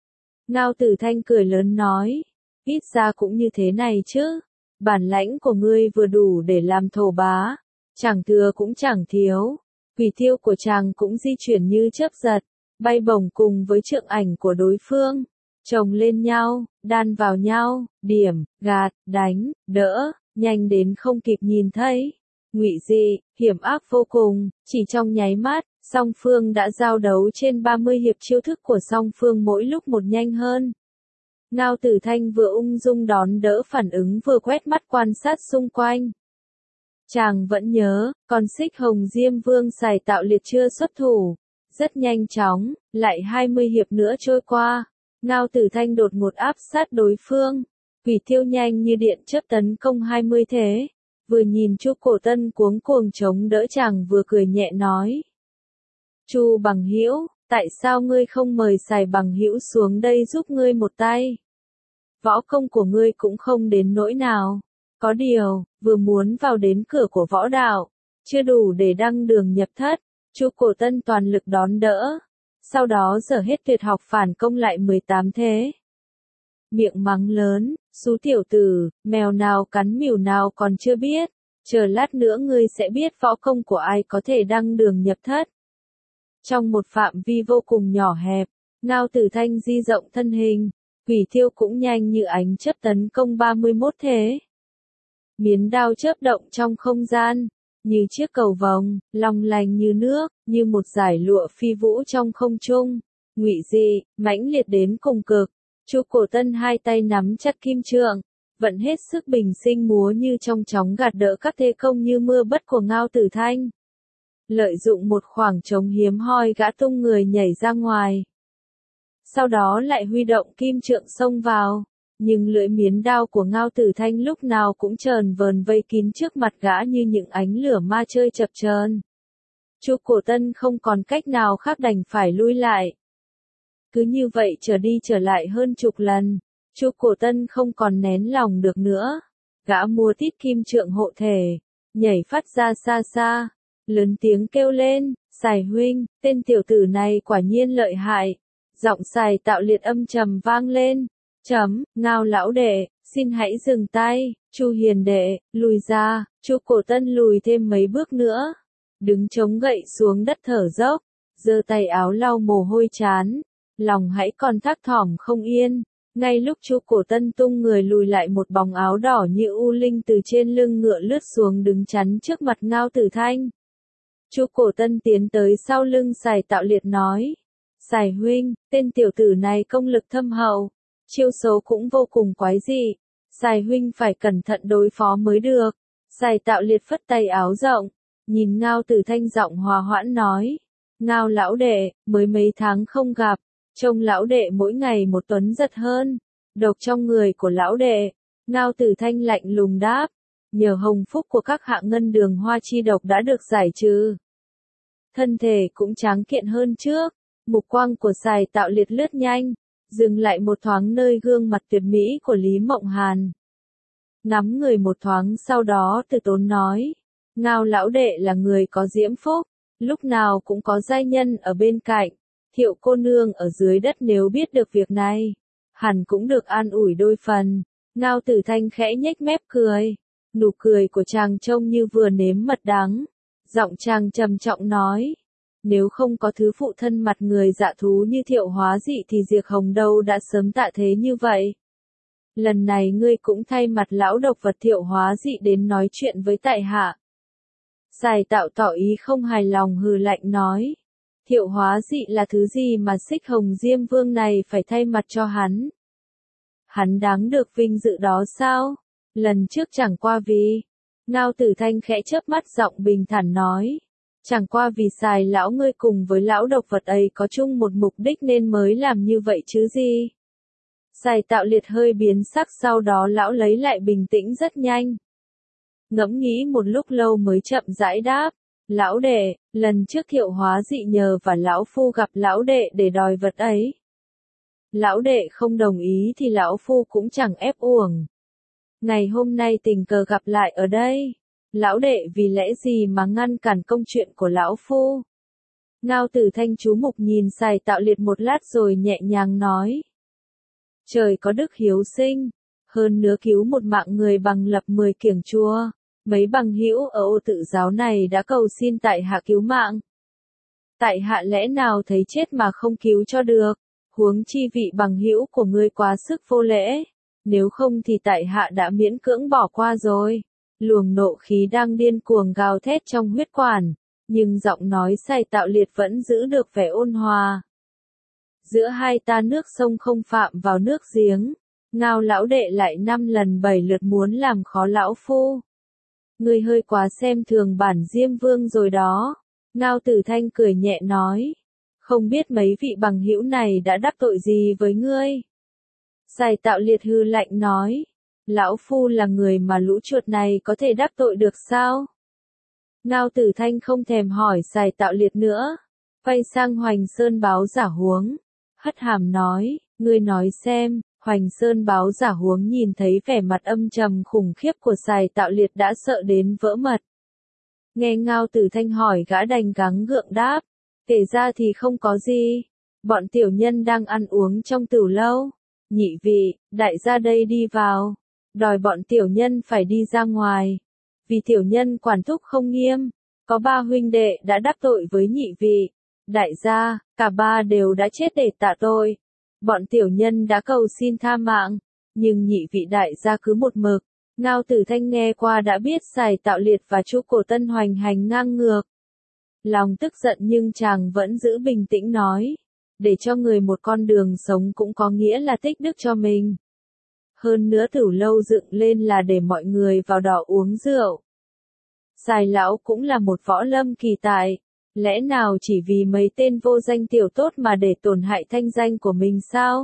Ngao Tử Thanh cười lớn nói, ít ra cũng như thế này chứ, bản lãnh của ngươi vừa đủ để làm thổ bá, chẳng thừa cũng chẳng thiếu. Quỷ tiêu của chàng cũng di chuyển như chớp giật, bay bổng cùng với trượng ảnh của đối phương, chồng lên nhau, đan vào nhau, điểm, gạt, đánh, đỡ, nhanh đến không kịp nhìn thấy. Ngụy dị, hiểm ác vô cùng, chỉ trong nháy mắt, song phương đã giao đấu trên ba mươi hiệp, chiêu thức của song phương mỗi lúc một nhanh hơn. Ngao Tử Thanh vừa ung dung đón đỡ phản ứng vừa quét mắt quan sát xung quanh. Chàng vẫn nhớ, con Xích Hồng Diêm Vương xài tạo liệt chưa xuất thủ. Rất nhanh chóng, lại hai mươi hiệp nữa trôi qua. Ngao Tử Thanh đột ngột áp sát đối phương. Quỷ tiêu nhanh như điện chớp tấn công hai mươi thế. Vừa nhìn Chu Cổ Tân cuống cuồng chống đỡ chàng vừa cười nhẹ nói. Chu Bằng Hữu, tại sao ngươi không mời Sài Bằng Hữu xuống đây giúp ngươi một tay? Võ công của ngươi cũng không đến nỗi nào. Có điều, vừa muốn vào đến cửa của võ đạo, chưa đủ để đăng đường nhập thất. Chu Cổ Tân toàn lực đón đỡ. Sau đó dở hết tuyệt học phản công lại mười tám thế. Miệng mắng lớn, xú tiểu tử, mèo nào cắn mèo nào còn chưa biết. Chờ lát nữa ngươi sẽ biết võ công của ai có thể đăng đường nhập thất. Trong một phạm vi vô cùng nhỏ hẹp, Ngao Tử Thanh di rộng thân hình, quỷ tiêu cũng nhanh như ánh chớp tấn công ba mươi mốt thế. Miến đao chớp động trong không gian, như chiếc cầu vồng, long lanh như nước, như một dải lụa phi vũ trong không trung. Ngụy dị, mãnh liệt đến cùng cực. Chu Cổ Tân hai tay nắm chặt kim trượng, vận hết sức bình sinh múa như trong chóng gạt đỡ các thế công như mưa bất của Ngao Tử Thanh. Lợi dụng một khoảng trống hiếm hoi, gã tung người nhảy ra ngoài. Sau đó lại huy động kim trượng xông vào, nhưng lưỡi miến đao của Ngao Tử Thanh lúc nào cũng trờn vờn vây kín trước mặt gã như những ánh lửa ma chơi chập chờn. Chu Cổ Tân không còn cách nào khác đành phải lui lại. Cứ như vậy trở đi trở lại hơn chục lần, Chu Cổ Tân không còn nén lòng được nữa. Gã mua tít kim trượng hộ thể, nhảy phát ra xa xa, lớn tiếng kêu lên, Sài huynh, tên tiểu tử này quả nhiên lợi hại. Giọng Sài Tạo Liệt âm trầm vang lên. Chấm, Ngao lão đệ, xin hãy dừng tay. Chu Hiền đệ, lùi ra. Chu Cổ Tân lùi thêm mấy bước nữa, đứng chống gậy xuống đất thở dốc, giơ tay áo lau mồ hôi trán, lòng hãy còn thắc thỏm không yên. Ngay lúc Chu Cổ Tân tung người lùi lại, một bóng áo đỏ như u linh từ trên lưng ngựa lướt xuống đứng chắn trước mặt Ngao Tử Thanh. Chu Cổ Tân tiến tới sau lưng Sài Tạo Liệt nói: Sài huynh, tên tiểu tử này công lực thâm hậu, chiêu số cũng vô cùng quái dị, Sài huynh phải cẩn thận đối phó mới được. Sài Tạo Liệt phất tay áo rộng, nhìn Ngao Tử Thanh giọng hòa hoãn nói: Ngao lão đệ, mới mấy tháng không gặp, trông lão đệ mỗi ngày một tuấn giật hơn, độc trong người của lão đệ. Ngao Tử Thanh lạnh lùng đáp: nhờ hồng phúc của các hạ ngân đường hoa chi độc đã được giải trừ, thân thể cũng tráng kiện hơn trước. Mục quang của Sài Tạo Liệt lướt nhanh, dừng lại một thoáng nơi gương mặt tuyệt mỹ của Lý Mộng Hàn. Ngắm người một thoáng sau đó từ tốn nói: Ngao lão đệ là người có diễm phúc, lúc nào cũng có giai nhân ở bên cạnh, Thiệu cô nương ở dưới đất nếu biết được việc này, hẳn cũng được an ủi đôi phần. Ngao Tử Thanh khẽ nhếch mép cười, nụ cười của chàng trông như vừa nếm mật đắng, giọng chàng trầm trọng nói: nếu không có thứ phụ thân mặt người dạ thú như Thiệu Hóa Dị thì Diệp Hồng đâu đã sớm tạ thế như vậy. Lần này ngươi cũng thay mặt lão độc vật Thiệu Hóa Dị đến nói chuyện với tại hạ. Sài Tạo tỏ ý không hài lòng hừ lạnh nói: Thiệu Hóa Dị là thứ gì mà Xích Hồng Diêm Vương này phải thay mặt cho hắn? Hắn đáng được vinh dự đó sao? Lần trước chẳng qua vì... Ngao Tử Thanh khẽ chớp mắt giọng bình thản nói: chẳng qua vì Sài lão ngươi cùng với lão độc vật ấy có chung một mục đích nên mới làm như vậy chứ gì. Sài Tạo Liệt hơi biến sắc, sau đó lão lấy lại bình tĩnh rất nhanh. Ngẫm nghĩ một lúc lâu mới chậm rãi đáp: lão đệ, lần trước Thiệu Hóa Dị nhờ và lão phu gặp lão đệ để đòi vật ấy. Lão đệ không đồng ý thì lão phu cũng chẳng ép uổng. Ngày hôm nay tình cờ gặp lại ở đây, lão đệ vì lẽ gì mà ngăn cản công chuyện của lão phu? Ngao Tử Thanh chú mục nhìn Sài Tạo Liệt một lát rồi nhẹ nhàng nói: trời có đức hiếu sinh, hơn nữa cứu một mạng người bằng lập mười kiểng chua. Mấy bằng hữu ở Ô Tự giáo này đã cầu xin tại hạ cứu mạng. Tại hạ lẽ nào thấy chết mà không cứu cho được, huống chi vị bằng hữu của ngươi quá sức vô lễ, nếu không thì tại hạ đã miễn cưỡng bỏ qua rồi. Luồng nộ khí đang điên cuồng gào thét trong huyết quản, nhưng giọng nói Sài Tạo Liệt vẫn giữ được vẻ ôn hòa. Giữa hai ta nước sông không phạm vào nước giếng, Ngao lão đệ lại năm lần bảy lượt muốn làm khó lão phu. Ngươi hơi quá xem thường bản Diêm Vương rồi đó. Ngao Tử Thanh cười nhẹ nói: không biết mấy vị bằng hữu này đã đắc tội gì với ngươi? Sài Tạo Liệt hư lạnh nói: lão phu là người mà lũ chuột này có thể đắc tội được sao? Ngao Tử Thanh không thèm hỏi Sài Tạo Liệt nữa, quay sang Hoành Sơn Báo Giả Huống, hất hàm nói: ngươi nói xem. Hoành Sơn Báo Giả Huống nhìn thấy vẻ mặt âm trầm khủng khiếp của Sài Tạo Liệt đã sợ đến vỡ mật. Nghe Ngao Tử Thanh hỏi gã đành gắng gượng đáp: kể ra thì không có gì, bọn tiểu nhân đang ăn uống trong tửu lâu. Nhị vị, đại gia đây đi vào, đòi bọn tiểu nhân phải đi ra ngoài, vì tiểu nhân quản thúc không nghiêm, có ba huynh đệ đã đắc tội với nhị vị. Đại gia, cả ba đều đã chết để tạ tội. Bọn tiểu nhân đã cầu xin tha mạng, nhưng nhị vị đại gia cứ một mực. Ngao Tử Thanh nghe qua đã biết Sài Tạo Liệt và Chu Cổ Tân hoành hành ngang ngược. Lòng tức giận nhưng chàng vẫn giữ bình tĩnh nói: để cho người một con đường sống cũng có nghĩa là tích đức cho mình. Hơn nữa tửu lâu dựng lên là để mọi người vào đó uống rượu. Sài lão cũng là một võ lâm kỳ tài. Lẽ nào chỉ vì mấy tên vô danh tiểu tốt mà để tổn hại thanh danh của mình sao?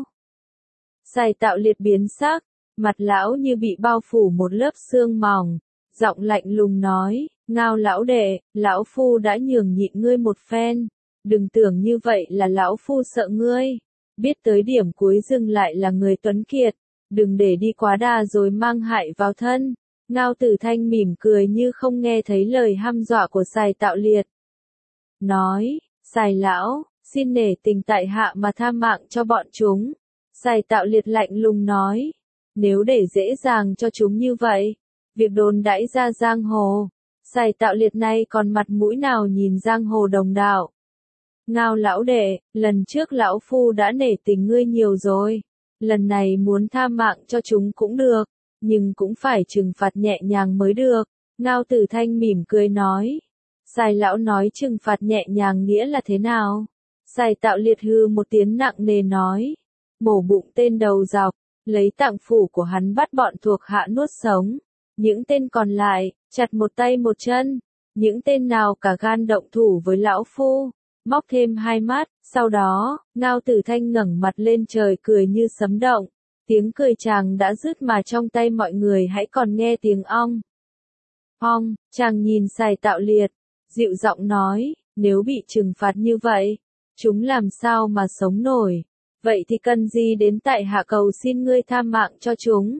Sài Tạo Liệt biến sắc, mặt lão như bị bao phủ một lớp sương mỏng, giọng lạnh lùng nói: Ngao lão đệ, lão phu đã nhường nhịn ngươi một phen, đừng tưởng như vậy là lão phu sợ ngươi, biết tới điểm cuối dừng lại là người tuấn kiệt, đừng để đi quá đà rồi mang hại vào thân. Ngao Tử Thanh mỉm cười như không nghe thấy lời hăm dọa của Sài Tạo Liệt. Nói: Sài lão, xin nể tình tại hạ mà tha mạng cho bọn chúng. Sài Tạo Liệt lạnh lùng nói, nếu để dễ dàng cho chúng như vậy, việc đồn đãi ra giang hồ, Sài Tạo Liệt này còn mặt mũi nào nhìn giang hồ đồng đạo. Ngao lão đệ, lần trước lão phu đã nể tình ngươi nhiều rồi, lần này muốn tha mạng cho chúng cũng được, nhưng cũng phải trừng phạt nhẹ nhàng mới được. Ngao Tử Thanh mỉm cười nói. Sài lão nói trừng phạt nhẹ nhàng nghĩa là thế nào? Sài Tạo Liệt hư một tiếng nặng nề nói. Mổ bụng tên đầu dọc, lấy tạng phủ của hắn bắt bọn thuộc hạ nuốt sống. Những tên còn lại, chặt một tay một chân. Những tên nào cả gan động thủ với lão phu, móc thêm hai mắt. Sau đó, Ngao Tử Thanh ngẩng mặt lên trời cười như sấm động. Tiếng cười chàng đã dứt mà trong tay mọi người hãy còn nghe tiếng ong. Ong, chàng nhìn Sài Tạo Liệt, dịu giọng nói, nếu bị trừng phạt như vậy, chúng làm sao mà sống nổi, vậy thì cần gì đến tại hạ cầu xin ngươi tha mạng cho chúng.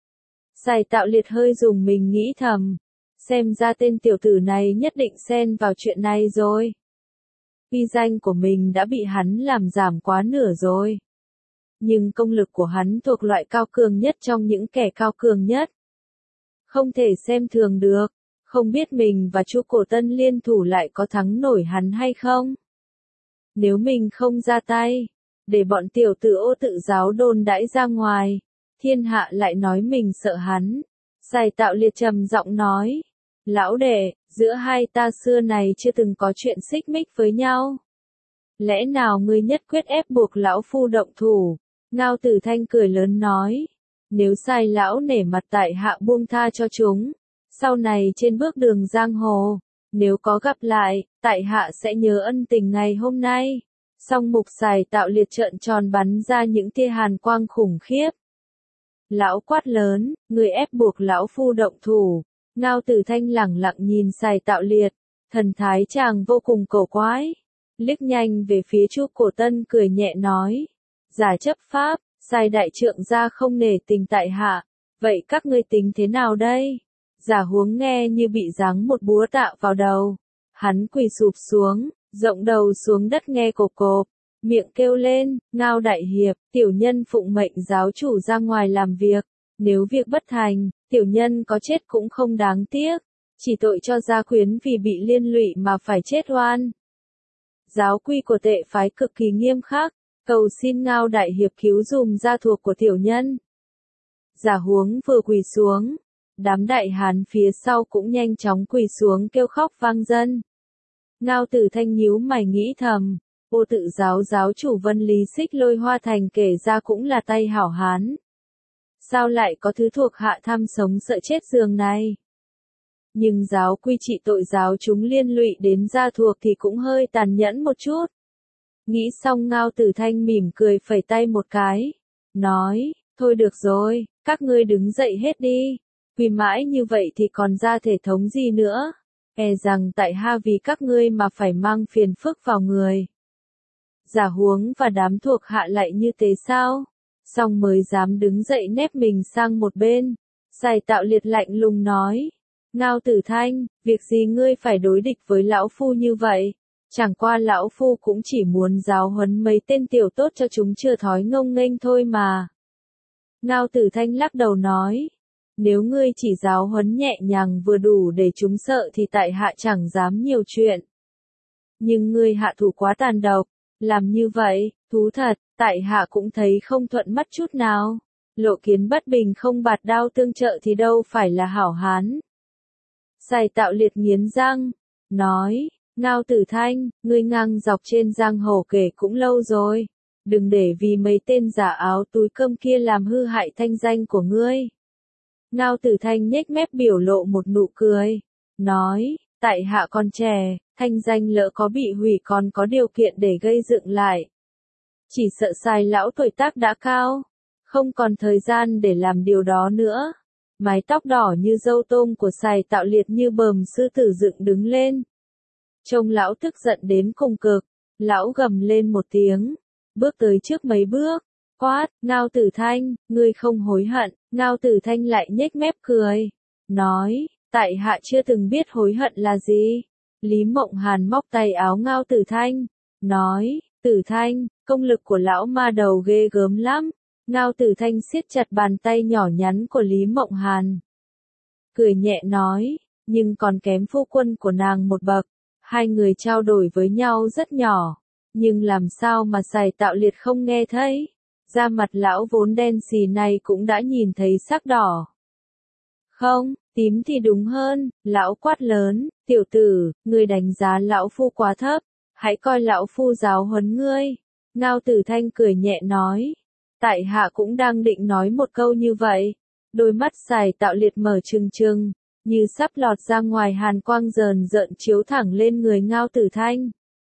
Sài Tạo Liệt hơi dùng mình nghĩ thầm, xem ra tên tiểu tử này nhất định xen vào chuyện này rồi. Uy danh của mình đã bị hắn làm giảm quá nửa rồi. Nhưng công lực của hắn thuộc loại cao cường nhất trong những kẻ cao cường nhất. Không thể xem thường được, không biết mình và Chu Cổ Tân liên thủ lại có thắng nổi hắn hay không. Nếu mình không ra tay, để bọn tiểu tử Ô Tự giáo đồn đãi ra ngoài, thiên hạ lại nói mình sợ hắn. Sài Tạo Liệt trầm giọng nói, lão đệ, giữa hai ta xưa này chưa từng có chuyện xích mích với nhau. Lẽ nào ngươi nhất quyết ép buộc lão phu động thủ? Ngao Tử Thanh cười lớn nói, nếu Sài lão nể mặt tại hạ buông tha cho chúng, sau này trên bước đường giang hồ, nếu có gặp lại, tại hạ sẽ nhớ ân tình ngày hôm nay. Song mục Sài Tạo Liệt trợn tròn bắn ra những tia hàn quang khủng khiếp. Lão quát lớn, người ép buộc lão phu động thủ. Ngao Tử Thanh lẳng lặng nhìn Sài Tạo Liệt, thần thái chàng vô cùng cổ quái. Liếc nhanh về phía Chu Cổ Tân cười nhẹ nói, giả chấp pháp, Sài đại trượng gia không nể tình tại hạ, vậy các ngươi tính thế nào đây? Giả Huống nghe như bị giáng một búa tạ vào đầu, hắn quỳ sụp xuống, rộng đầu xuống đất nghe cộp cộp, miệng kêu lên, Ngao đại hiệp, tiểu nhân phụng mệnh giáo chủ ra ngoài làm việc, nếu việc bất thành, tiểu nhân có chết cũng không đáng tiếc, chỉ tội cho gia quyến vì bị liên lụy mà phải chết oan. Giáo quy của Tệ phái cực kỳ nghiêm khắc, cầu xin Ngao đại hiệp cứu dùm gia thuộc của tiểu nhân. Giả Huống vừa quỳ xuống, đám đại hán phía sau cũng nhanh chóng quỳ xuống kêu khóc vang dân. Ngao Tử Thanh nhíu mày nghĩ thầm, Ô Tự giáo giáo chủ Vân Lý Xích Lôi Hoa Thành kể ra cũng là tay hảo hán. Sao lại có thứ thuộc hạ tham sống sợ chết giường này? Nhưng giáo quy trị tội giáo chúng liên lụy đến gia thuộc thì cũng hơi tàn nhẫn một chút. Nghĩ xong Ngao Tử Thanh mỉm cười phẩy tay một cái, nói, thôi được rồi, các ngươi đứng dậy hết đi, quỳ mãi như vậy thì còn ra thể thống gì nữa, e rằng tại ha vì các ngươi mà phải mang phiền phức vào người. Giả Huống và đám thuộc hạ lại như thế sao? Xong mới dám đứng dậy nép mình sang một bên. Sài Tạo Liệt lạnh lùng nói, Ngao Tử Thanh, việc gì ngươi phải đối địch với lão phu như vậy? Chẳng qua lão phu cũng chỉ muốn giáo huấn mấy tên tiểu tốt cho chúng chưa thói ngông nghênh thôi mà. Ngao Tử Thanh lắc đầu nói, nếu ngươi chỉ giáo huấn nhẹ nhàng vừa đủ để chúng sợ thì tại hạ chẳng dám nhiều chuyện. Nhưng ngươi hạ thủ quá tàn độc, làm như vậy, thú thật, tại hạ cũng thấy không thuận mắt chút nào. Lộ Kiến bất bình không bạt đao tương trợ thì đâu phải là hảo hán. Sài Tạo Liệt nghiến răng, nói, Ngao Tử Thanh, ngươi ngang dọc trên giang hồ kể cũng lâu rồi, đừng để vì mấy tên giả áo túi cơm kia làm hư hại thanh danh của ngươi. Ngao Tử Thanh nhếch mép biểu lộ một nụ cười, nói, tại hạ còn trẻ, thanh danh lỡ có bị hủy còn có điều kiện để gây dựng lại. Chỉ sợ Sài lão tuổi tác đã cao, không còn thời gian để làm điều đó nữa. Mái tóc đỏ như dâu tôm của Sài Tạo Liệt như bờm sư tử dựng đứng lên. Trông lão tức giận đến cùng cực, lão gầm lên một tiếng, bước tới trước mấy bước, quát, Ngao Tử Thanh, ngươi không hối hận. Ngao Tử Thanh lại nhếch mép cười, nói, tại hạ chưa từng biết hối hận là gì. Lý Mộng Hàn móc tay áo Ngao Tử Thanh, nói, Tử Thanh, công lực của lão ma đầu ghê gớm lắm. Ngao Tử Thanh siết chặt bàn tay nhỏ nhắn của Lý Mộng Hàn. Cười nhẹ nói, nhưng còn kém phu quân của nàng một bậc. Hai người trao đổi với nhau rất nhỏ. Nhưng làm sao mà Sài Tạo Liệt không nghe thấy. Da mặt lão vốn đen xì này cũng đã nhìn thấy sắc đỏ. Không, tím thì đúng hơn, lão quát lớn, tiểu tử, ngươi đánh giá lão phu quá thấp, hãy coi lão phu giáo huấn ngươi. Ngao Tử Thanh cười nhẹ nói, tại hạ cũng đang định nói một câu như vậy. Đôi mắt Sài Tạo Liệt mở trừng trừng, như sắp lọt ra ngoài, hàn quang rờn rợn chiếu thẳng lên người Ngao Tử Thanh.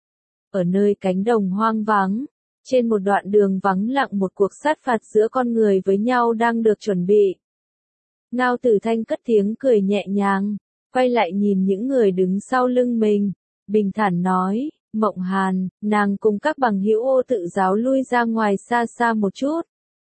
Ở nơi cánh đồng hoang vắng, trên một đoạn đường vắng lặng, một cuộc sát phạt giữa con người với nhau đang được chuẩn bị. Ngao Tử Thanh cất tiếng cười nhẹ nhàng, quay lại nhìn những người đứng sau lưng mình, bình thản nói, Mộng Hàn, nàng cùng các bằng hữu Ô Tự giáo lui ra ngoài xa xa một chút.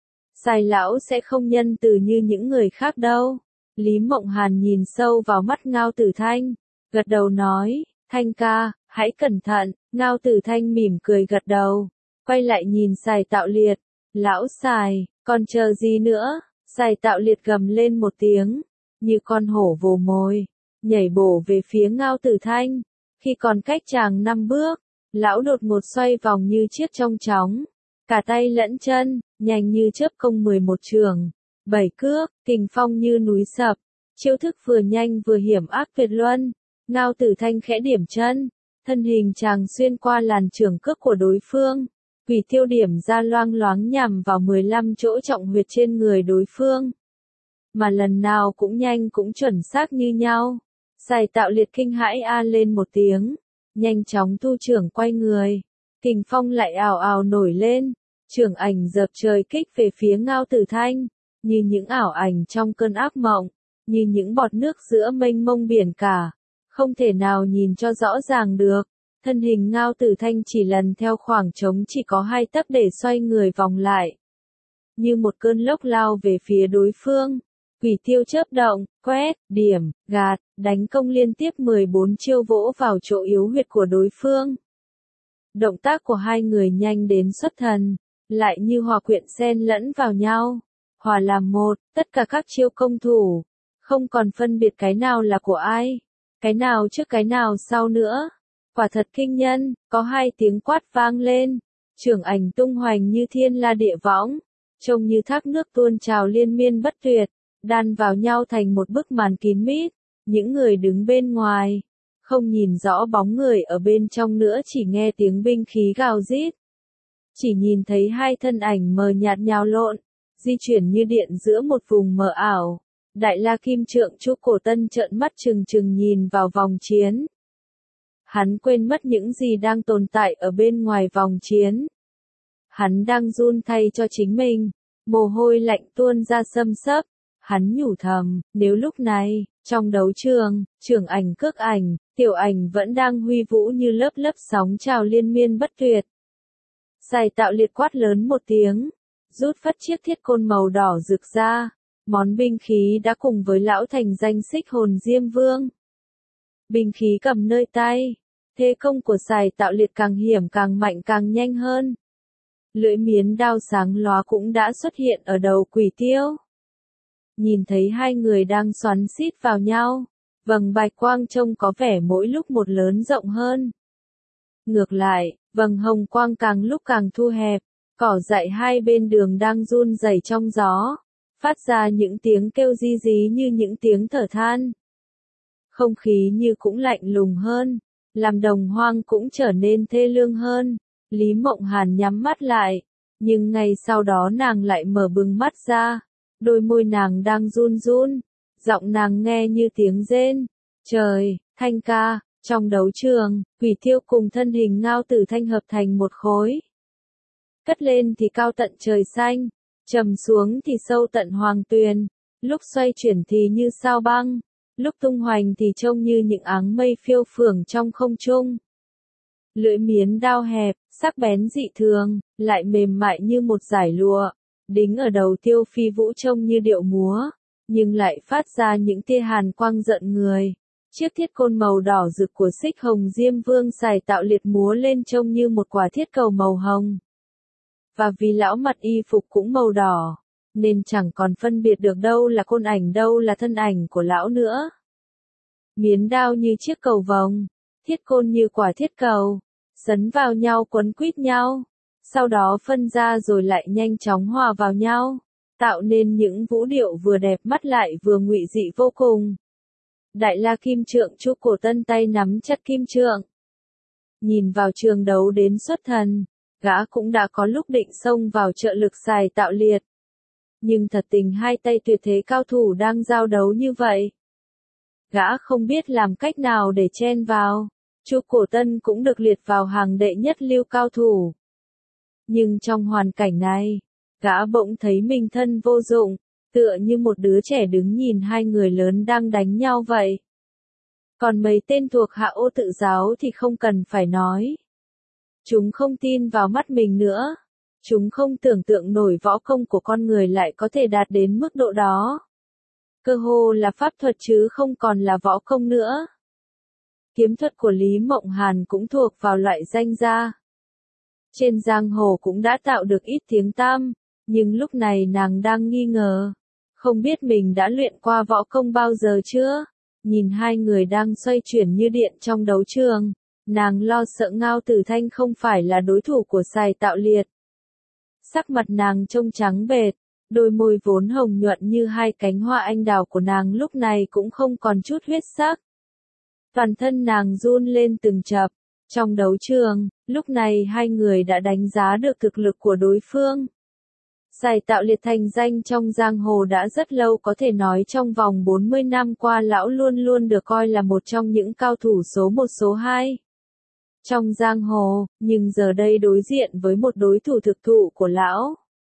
Sài lão sẽ không nhân từ như những người khác đâu. Lý Mộng Hàn nhìn sâu vào mắt Ngao Tử Thanh, gật đầu nói, Thanh ca, hãy cẩn thận. Ngao Tử Thanh mỉm cười gật đầu, quay lại nhìn Sài Tạo Liệt, lão Sài, còn chờ gì nữa? Sài Tạo Liệt gầm lên một tiếng, như con hổ vồ mồi, nhảy bổ về phía Ngao Tử Thanh. Khi còn cách chàng năm bước, lão đột ngột xoay vòng như chiếc trông chóng, cả tay lẫn chân, nhanh như chớp công mười một trường, bảy cước, kình phong như núi sập, chiêu thức vừa nhanh vừa hiểm ác tuyệt luân. Ngao Tử Thanh khẽ điểm chân, thân hình chàng xuyên qua làn trường cước của đối phương, quỷ tiêu điểm ra loang loáng nhằm vào mười lăm chỗ trọng huyệt trên người đối phương. Mà lần nào cũng nhanh cũng chuẩn xác như nhau. Sài Tạo Liệt kinh hãi a lên một tiếng, nhanh chóng thu trưởng quay người. Kình phong lại ào ào nổi lên, trường ảnh dập trời kích về phía Ngao Tử Thanh, như những ảo ảnh trong cơn ác mộng, như những bọt nước giữa mênh mông biển cả, không thể nào nhìn cho rõ ràng được. Thân hình Ngao Tử Thanh chỉ lần theo khoảng trống chỉ có hai tấc để xoay người vòng lại, như một cơn lốc lao về phía đối phương. Quỷ tiêu chớp động, quét, điểm, gạt, đánh công liên tiếp mười bốn chiêu vỗ vào chỗ yếu huyệt của đối phương. Động tác của hai người nhanh đến xuất thần, lại như hòa quyện xen lẫn vào nhau, hòa làm một. Tất cả các chiêu công thủ, không còn phân biệt cái nào là của ai, cái nào trước cái nào sau nữa. Quả thật kinh nhân. Có hai tiếng quát vang lên, trường ảnh tung hoành như thiên la địa võng, trông như thác nước tuôn trào liên miên bất tuyệt, đan vào nhau thành một bức màn kín mít. Những người đứng bên ngoài không nhìn rõ bóng người ở bên trong nữa, chỉ nghe tiếng binh khí gào rít, chỉ nhìn thấy hai thân ảnh mờ nhạt nhào lộn, di chuyển như điện giữa một vùng mờ ảo. Đại La Kim Trượng Chu Cổ Tân trợn mắt trừng trừng nhìn vào vòng chiến. Hắn quên mất những gì đang tồn tại ở bên ngoài vòng chiến. Hắn đang run thay cho chính mình, mồ hôi lạnh tuôn ra xâm xấp. Hắn nhủ thầm, nếu lúc này, trong đấu trường, trưởng ảnh cước ảnh, tiểu ảnh vẫn đang huy vũ như lớp lớp sóng trào liên miên bất tuyệt. Sài Tạo Liệt quát lớn một tiếng, rút phất chiếc thiết côn màu đỏ rực ra. Món binh khí đã cùng với lão thành danh xích hồn Diêm Vương. Binh khí cầm nơi tay, thế công của Sài Tạo Liệt càng hiểm càng mạnh càng nhanh hơn. Lưỡi miến đao sáng lóa cũng đã xuất hiện ở đầu quỷ tiêu. Nhìn thấy hai người đang xoắn xít vào nhau, vầng bạch quang trông có vẻ mỗi lúc một lớn rộng hơn. Ngược lại, vầng hồng quang càng lúc càng thu hẹp, cỏ dại hai bên đường đang run rẩy trong gió, phát ra những tiếng kêu ri rí như những tiếng thở than. Không khí như cũng lạnh lùng hơn, làm đồng hoang cũng trở nên thê lương hơn. Lý Mộng Hàn nhắm mắt lại, nhưng ngay sau đó nàng lại mở bừng mắt ra. Đôi môi nàng đang run run, giọng nàng nghe như tiếng rên. Trời, Thanh ca, trong đấu trường, quỷ tiêu cùng thân hình Ngao Tử Thanh hợp thành một khối. Cất lên thì cao tận trời xanh, trầm xuống thì sâu tận hoàng tuyền, lúc xoay chuyển thì như sao băng, lúc tung hoành thì trông như những áng mây phiêu phưởng trong không trung. Lưỡi miến đao hẹp, sắc bén dị thường, lại mềm mại như một dải lụa, đính ở đầu Tiêu Phi Vũ trông như điệu múa, nhưng lại phát ra những tia hàn quang giận người. Chiếc thiết côn màu đỏ rực của Xích Hồng Diêm Vương xài tạo liệt múa lên trông như một quả thiết cầu màu hồng. Và vì lão mặc y phục cũng màu đỏ, nên chẳng còn phân biệt được đâu là côn ảnh đâu là thân ảnh của lão nữa. Miến đao như chiếc cầu vồng, thiết côn như quả thiết cầu, sấn vào nhau quấn quýt nhau, sau đó phân ra rồi lại nhanh chóng hòa vào nhau, tạo nên những vũ điệu vừa đẹp mắt lại vừa ngụy dị vô cùng. Đại La Kim Trượng Chu Cổ Tân tay nắm chặt kim trượng. Nhìn vào trường đấu đến xuất thần, gã cũng đã có lúc định xông vào trợ lực xài tạo liệt. Nhưng thật tình hai tay tuyệt thế cao thủ đang giao đấu như vậy. Gã không biết làm cách nào để chen vào. Chu Cổ Tân cũng được liệt vào hàng đệ nhất lưu cao thủ. Nhưng trong hoàn cảnh này, gã bỗng thấy mình thân vô dụng, tựa như một đứa trẻ đứng nhìn hai người lớn đang đánh nhau vậy. Còn mấy tên thuộc hạ Ô Tự giáo thì không cần phải nói. Chúng không tin vào mắt mình nữa. Chúng không tưởng tượng nổi võ công của con người lại có thể đạt đến mức độ đó. Cơ hồ là pháp thuật chứ không còn là võ công nữa. Kiếm thuật của Lý Mộng Hàn cũng thuộc vào loại danh gia. Trên giang hồ cũng đã tạo được ít tiếng tăm, nhưng lúc này nàng đang nghi ngờ. Không biết mình đã luyện qua võ công bao giờ chưa? Nhìn hai người đang xoay chuyển như điện trong đấu trường, nàng lo sợ Ngao Tử Thanh không phải là đối thủ của xài tạo liệt. Sắc mặt nàng trông trắng bệch, đôi môi vốn hồng nhuận như hai cánh hoa anh đào của nàng lúc này cũng không còn chút huyết sắc. Toàn thân nàng run lên từng chập. Trong đấu trường, lúc này hai người đã đánh giá được thực lực của đối phương. Xài tạo liệt thành danh trong giang hồ đã rất lâu, có thể nói trong vòng bốn mươi năm qua lão luôn luôn được coi là một trong những cao thủ số một số hai. Trong giang hồ, nhưng giờ đây đối diện với một đối thủ thực thụ của lão.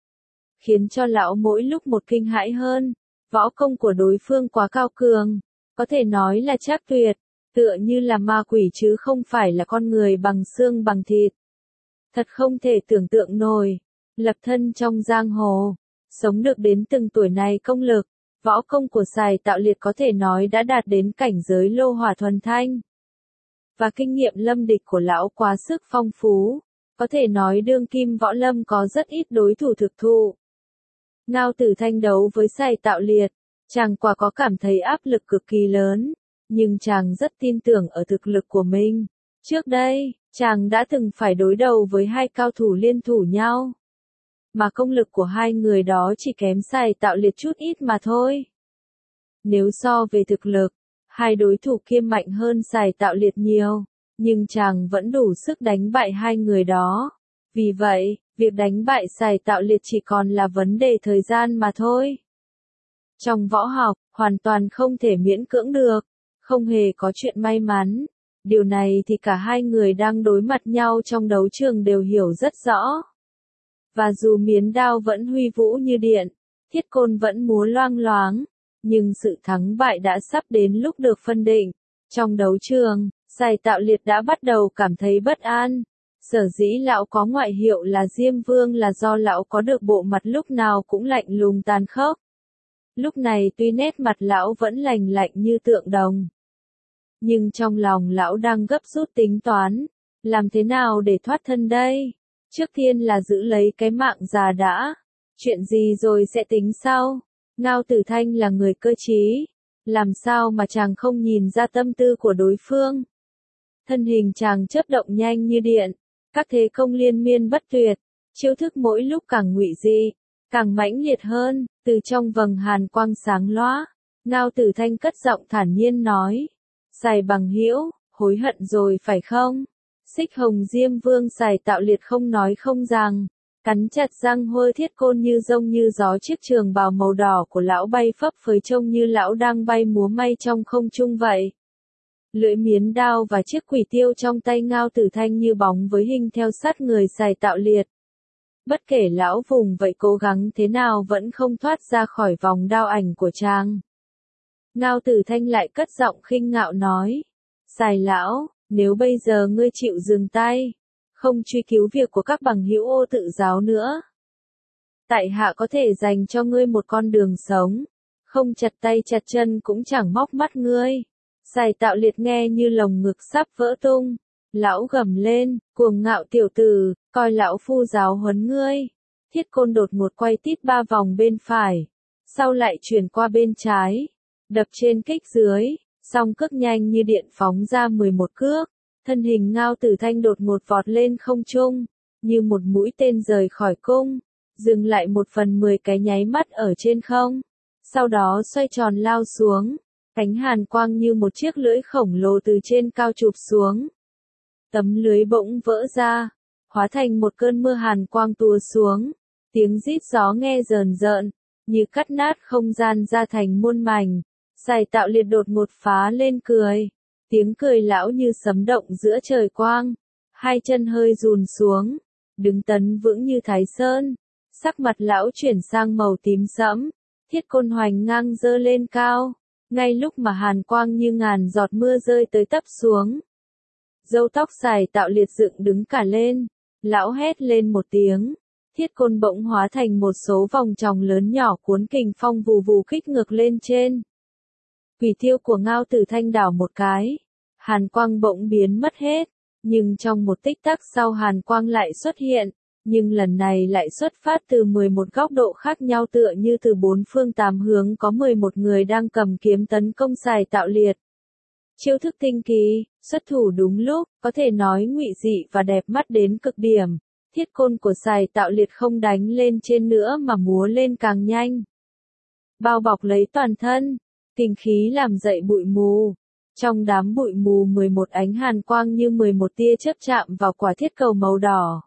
Khiến cho lão mỗi lúc một kinh hãi hơn, võ công của đối phương quá cao cường, có thể nói là trác tuyệt, tựa như là ma quỷ chứ không phải là con người bằng xương bằng thịt. Thật không thể tưởng tượng nổi, lập thân trong giang hồ, sống được đến từng tuổi này công lực, võ công của xài tạo liệt có thể nói đã đạt đến cảnh giới lô hỏa thuần thanh. Và kinh nghiệm lâm địch của lão quá sức phong phú, có thể nói đương kim võ lâm có rất ít đối thủ thực thụ. Ngao Tử Thanh đấu với xài tạo liệt, chàng quả có cảm thấy áp lực cực kỳ lớn, nhưng chàng rất tin tưởng ở thực lực của mình. Trước đây, chàng đã từng phải đối đầu với hai cao thủ liên thủ nhau. Mà công lực của hai người đó chỉ kém xài tạo liệt chút ít mà thôi. Nếu so về thực lực, hai đối thủ kia mạnh hơn xài tạo liệt nhiều, nhưng chàng vẫn đủ sức đánh bại hai người đó. Vì vậy, việc đánh bại xài tạo liệt chỉ còn là vấn đề thời gian mà thôi. Trong võ học, hoàn toàn không thể miễn cưỡng được, không hề có chuyện may mắn. Điều này thì cả hai người đang đối mặt nhau trong đấu trường đều hiểu rất rõ. Và dù miến đao vẫn huy vũ như điện, thiết côn vẫn múa loang loáng, nhưng sự thắng bại đã sắp đến lúc được phân định. Trong đấu trường, xài tạo liệt đã bắt đầu cảm thấy bất an. Sở dĩ lão có ngoại hiệu là Diêm Vương là do lão có được bộ mặt lúc nào cũng lạnh lùng tàn khốc. Lúc này tuy nét mặt lão vẫn lành lạnh như tượng đồng, nhưng trong lòng lão đang gấp rút tính toán, làm thế nào để thoát thân đây? Trước tiên là giữ lấy cái mạng già đã, chuyện gì rồi sẽ tính sau. Ngao Tử Thanh là người cơ trí, làm sao mà chàng không nhìn ra tâm tư của đối phương. Thân hình chàng chớp động nhanh như điện, các thế công liên miên bất tuyệt, chiêu thức mỗi lúc càng ngụy dị, càng mãnh liệt hơn. Từ trong vầng hàn quang sáng lóa, Ngao Tử Thanh cất giọng thản nhiên nói: "Xài bằng hữu, hối hận rồi phải không?" Xích Hồng Diêm Vương xài tạo liệt không nói không rằng, cắn chặt răng hôi thiết côn như rông như gió, chiếc trường bào màu đỏ của lão bay phấp phới trông như lão đang bay múa may trong không trung vậy. Lưỡi miến đao và chiếc quỷ tiêu trong tay Ngao Tử Thanh như bóng với hình theo sát người xài tạo liệt. Bất kể lão vùng vậy cố gắng thế nào vẫn không thoát ra khỏi vòng đao ảnh của chàng. Ngao Tử Thanh lại cất giọng khinh ngạo nói: "Xài lão, nếu bây giờ ngươi chịu dừng tay, không truy cứu việc của các bằng hữu Ô Tự giáo nữa, tại hạ có thể dành cho ngươi một con đường sống, không chặt tay chặt chân cũng chẳng móc mắt ngươi." Sài Tạo Liệt nghe như lồng ngực sắp vỡ tung. Lão gầm lên, cuồng ngạo tiểu tử, coi lão phu giáo huấn ngươi. Thiết Côn đột ngột quay tít ba vòng bên phải, sau lại chuyển qua bên trái, đập trên kích dưới, song cước nhanh như điện phóng ra mười một cước, thân hình Ngao Tử Thanh đột ngột vọt lên không trung, như một mũi tên rời khỏi cung, dừng lại một phần mười cái nháy mắt ở trên không, sau đó xoay tròn lao xuống, cánh hàn quang như một chiếc lưỡi khổng lồ từ trên cao chụp xuống. Tấm lưới bỗng vỡ ra, hóa thành một cơn mưa hàn quang tùa xuống, tiếng rít gió nghe rờn rợn, như cắt nát không gian ra thành muôn mảnh. Sài Tạo Liệt đột ngột phá lên cười, tiếng cười lão như sấm động giữa trời quang, hai chân hơi rùn xuống, đứng tấn vững như Thái Sơn, sắc mặt lão chuyển sang màu tím sẫm, Thiết Côn hoành ngang giơ lên cao, ngay lúc mà hàn quang như ngàn giọt mưa rơi tới tấp xuống. Râu tóc Sài Tạo Liệt dựng đứng cả lên, lão hét lên một tiếng, Thiết Côn bỗng hóa thành một số vòng tròng lớn nhỏ cuốn kình phong vù vù kích ngược lên trên. Quỷ thiêu của Ngao Tử Thanh đảo một cái, hàn quang bỗng biến mất hết, nhưng trong một tích tắc sau hàn quang lại xuất hiện, nhưng lần này lại xuất phát từ mười một góc độ khác nhau tựa như từ bốn phương tám hướng có mười một người đang cầm kiếm tấn công Sài Tạo Liệt. Chiêu thức tinh kỳ, xuất thủ đúng lúc, có thể nói ngụy dị và đẹp mắt đến cực điểm. Thiết Côn của Sài Tạo Liệt không đánh lên trên nữa mà múa lên càng nhanh. Bao bọc lấy toàn thân, kinh khí làm dậy bụi mù. Trong đám bụi mù mười một ánh hàn quang như mười một tia chớp chạm vào quả thiết cầu màu đỏ.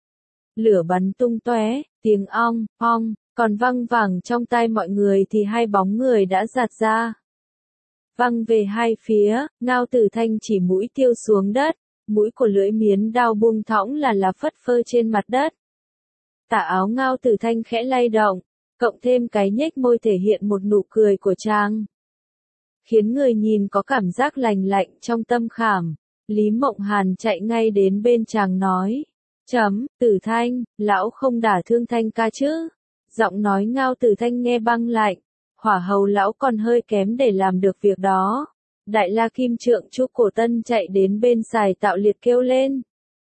Lửa bắn tung tóe, tiếng ong, ong, còn văng vẳng trong tai mọi người thì hai bóng người đã giạt ra. Văng về hai phía, Ngao Tử Thanh chỉ mũi tiêu xuống đất, mũi của lưỡi miến đao buông thõng là là phất phơ trên mặt đất. Tà áo Ngao Tử Thanh khẽ lay động, cộng thêm cái nhếch môi thể hiện một nụ cười của chàng, khiến người nhìn có cảm giác lành lạnh trong tâm khảm. Lý Mộng Hàn chạy ngay đến bên chàng nói, chấm, Tử Thanh, lão không đả thương Thanh ca chứ? Giọng nói Ngao Tử Thanh nghe băng lạnh, hỏa hầu lão còn hơi kém để làm được việc đó. Đại La Kim Trượng Chu Cổ Tân chạy đến bên Sài Tạo Liệt kêu lên.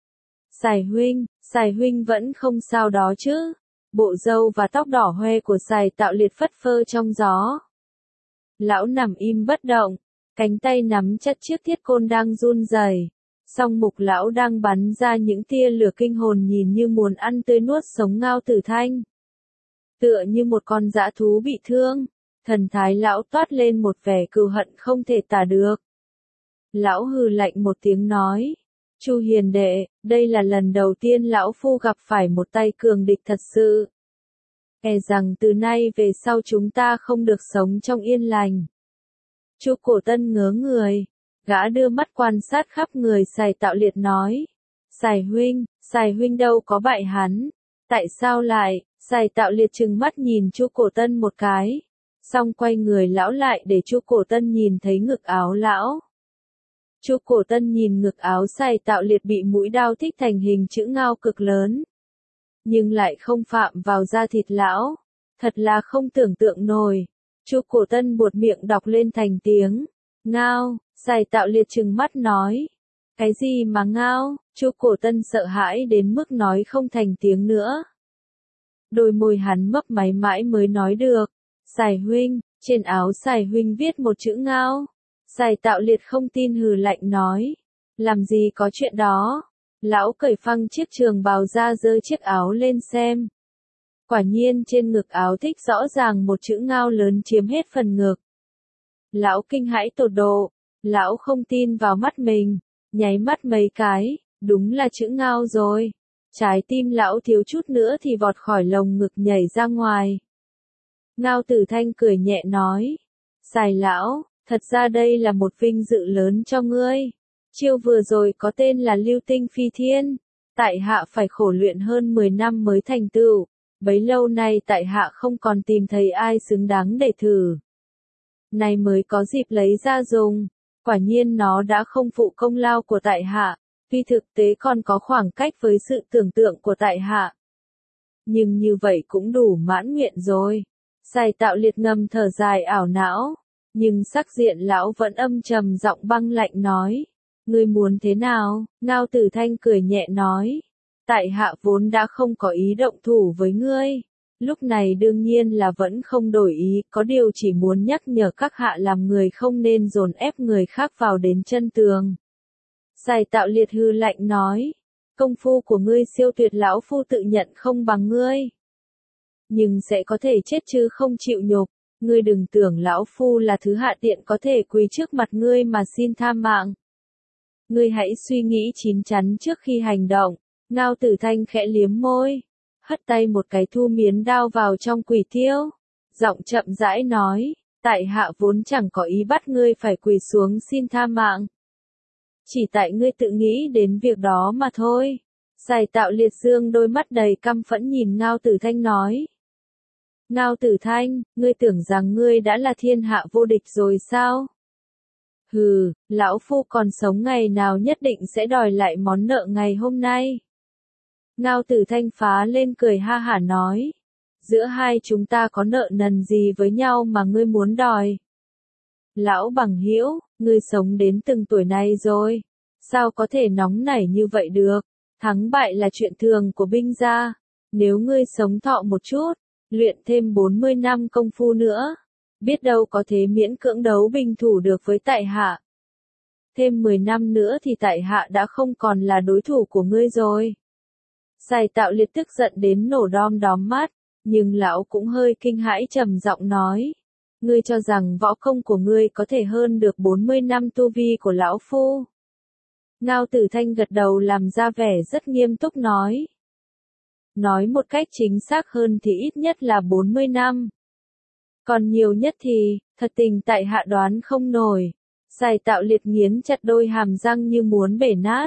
Sài huynh, Sài huynh vẫn không sao đó chứ? Bộ râu và tóc đỏ hoe của Sài Tạo Liệt phất phơ trong gió. Lão nằm im bất động, cánh tay nắm chặt chiếc thiết côn đang run rẩy, song mục lão đang bắn ra những tia lửa kinh hồn nhìn như muốn ăn tươi nuốt sống Ngao Tử Thanh. Tựa như một con dã thú bị thương, thần thái lão toát lên một vẻ cừu hận không thể tả được. Lão hừ lạnh một tiếng nói, Chu hiền đệ, đây là lần đầu tiên lão phu gặp phải một tay cường địch thật sự. E rằng từ nay về sau chúng ta không được sống trong yên lành. Chu Cổ Tân ngớ người, gã đưa mắt quan sát khắp người Sài Tạo Liệt nói, Sài huynh, Sài huynh đâu có bại hắn, tại sao lại? Sài Tạo Liệt trừng mắt nhìn Chu Cổ Tân một cái, xong quay người lão lại để Chu Cổ Tân nhìn thấy ngực áo lão. Chu Cổ Tân nhìn ngực áo Sài Tạo Liệt bị mũi đao thích thành hình chữ ngao cực lớn, nhưng lại không phạm vào da thịt lão, thật là không tưởng tượng nổi. Chu Cổ Tân buột miệng đọc lên thành tiếng ngao. Sài Tạo Liệt trừng mắt nói, cái gì mà ngao? Chu Cổ Tân sợ hãi đến mức nói không thành tiếng nữa. Đôi môi hắn mấp máy mãi mới nói được, Sài huynh, trên áo Sài huynh viết một chữ ngao. Sài Tạo Liệt không tin hừ lạnh nói, làm gì có chuyện đó. Lão cởi phăng chiếc trường bào ra giơ chiếc áo lên xem. Quả nhiên trên ngực áo thích rõ ràng một chữ ngao lớn chiếm hết phần ngực. Lão kinh hãi tột độ, lão không tin vào mắt mình, nháy mắt mấy cái, đúng là chữ ngao rồi. Trái tim lão thiếu chút nữa thì vọt khỏi lồng ngực nhảy ra ngoài. Ngao Tử Thanh cười nhẹ nói, Sài lão, thật ra đây là một vinh dự lớn cho ngươi. Chiêu vừa rồi có tên là Lưu Tinh Phi Thiên, tại hạ phải khổ luyện hơn mười năm mới thành tựu, bấy lâu nay tại hạ không còn tìm thấy ai xứng đáng để thử. Nay mới có dịp lấy ra dùng, quả nhiên nó đã không phụ công lao của tại hạ, vì thực tế còn có khoảng cách với sự tưởng tượng của tại hạ. Nhưng như vậy cũng đủ mãn nguyện rồi. Sài Tạo Liệt ngầm thở dài ảo não, Nhưng sắc diện lão vẫn âm trầm giọng băng lạnh nói. Ngươi muốn thế nào? Ngao Tử Thanh cười nhẹ nói. Tại hạ vốn đã không có ý động thủ với ngươi. Lúc này đương nhiên là vẫn không đổi ý, có điều chỉ muốn nhắc nhở các hạ làm người không nên dồn ép người khác vào đến chân tường. Sài Tạo Liệt hư lạnh nói. Công phu của ngươi siêu tuyệt, lão phu tự nhận không bằng ngươi. Nhưng sẽ có thể chết chứ không chịu nhục. Ngươi đừng tưởng lão phu là thứ hạ tiện có thể quỳ trước mặt ngươi mà xin tha mạng. Ngươi hãy suy nghĩ chín chắn trước khi hành động. Ngao Tử Thanh khẽ liếm môi, hất tay một cái thu miến đao vào trong quỷ tiêu. Giọng chậm rãi nói, tại hạ vốn chẳng có ý bắt ngươi phải quỳ xuống xin tha mạng. Chỉ tại ngươi tự nghĩ đến việc đó mà thôi. Sài Tạo Liệt dương đôi mắt đầy căm phẫn nhìn Ngao Tử Thanh nói. Ngao Tử Thanh, ngươi tưởng rằng ngươi đã là thiên hạ vô địch rồi sao? Hừ, lão phu còn sống ngày nào nhất định sẽ đòi lại món nợ ngày hôm nay. Ngao Tử Thanh phá lên cười ha hả nói. Giữa hai chúng ta có nợ nần gì với nhau mà ngươi muốn đòi? Lão bằng hữu, ngươi sống đến từng tuổi này rồi. Sao có thể nóng nảy như vậy được? Thắng bại là chuyện thường của binh gia. Nếu ngươi sống thọ một chút, luyện thêm bốn mươi năm công phu nữa, biết đâu có thể miễn cưỡng đấu binh thủ được với tại hạ. Thêm mười năm nữa thì tại hạ đã không còn là đối thủ của ngươi rồi. Sài Tạo Liệt tức giận đến nổ đom đóm mắt, nhưng lão cũng hơi kinh hãi trầm giọng nói. Ngươi cho rằng võ công của ngươi có thể hơn được bốn mươi năm tu vi của lão phu. Ngao Tử Thanh gật đầu làm ra vẻ rất nghiêm túc nói. Nói một cách chính xác hơn thì ít nhất là bốn mươi năm. Còn nhiều nhất thì, thật tình tại hạ đoán không nổi. Sài Tạo Liệt nghiến chặt đôi hàm răng như muốn bể nát.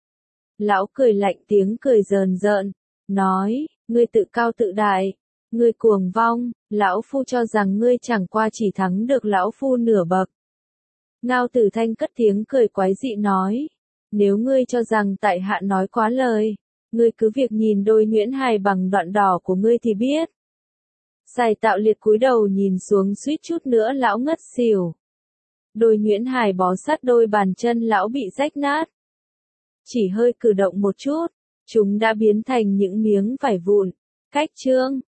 Lão cười lạnh tiếng cười rờn rợn, nói, ngươi tự cao tự đại, ngươi cuồng vong, lão phu cho rằng ngươi chẳng qua chỉ thắng được lão phu nửa bậc. Ngao Tử Thanh cất tiếng cười quái dị nói, nếu ngươi cho rằng tại hạ nói quá lời, ngươi cứ việc nhìn đôi nhuyễn hài bằng đoạn đỏ của ngươi thì biết. Sài Tạo Liệt cúi đầu nhìn xuống suýt chút nữa lão ngất xỉu. Đôi nhuyễn hài bó sát đôi bàn chân lão bị rách nát. Chỉ hơi cử động một chút, chúng đã biến thành những miếng vải vụn. Cách chương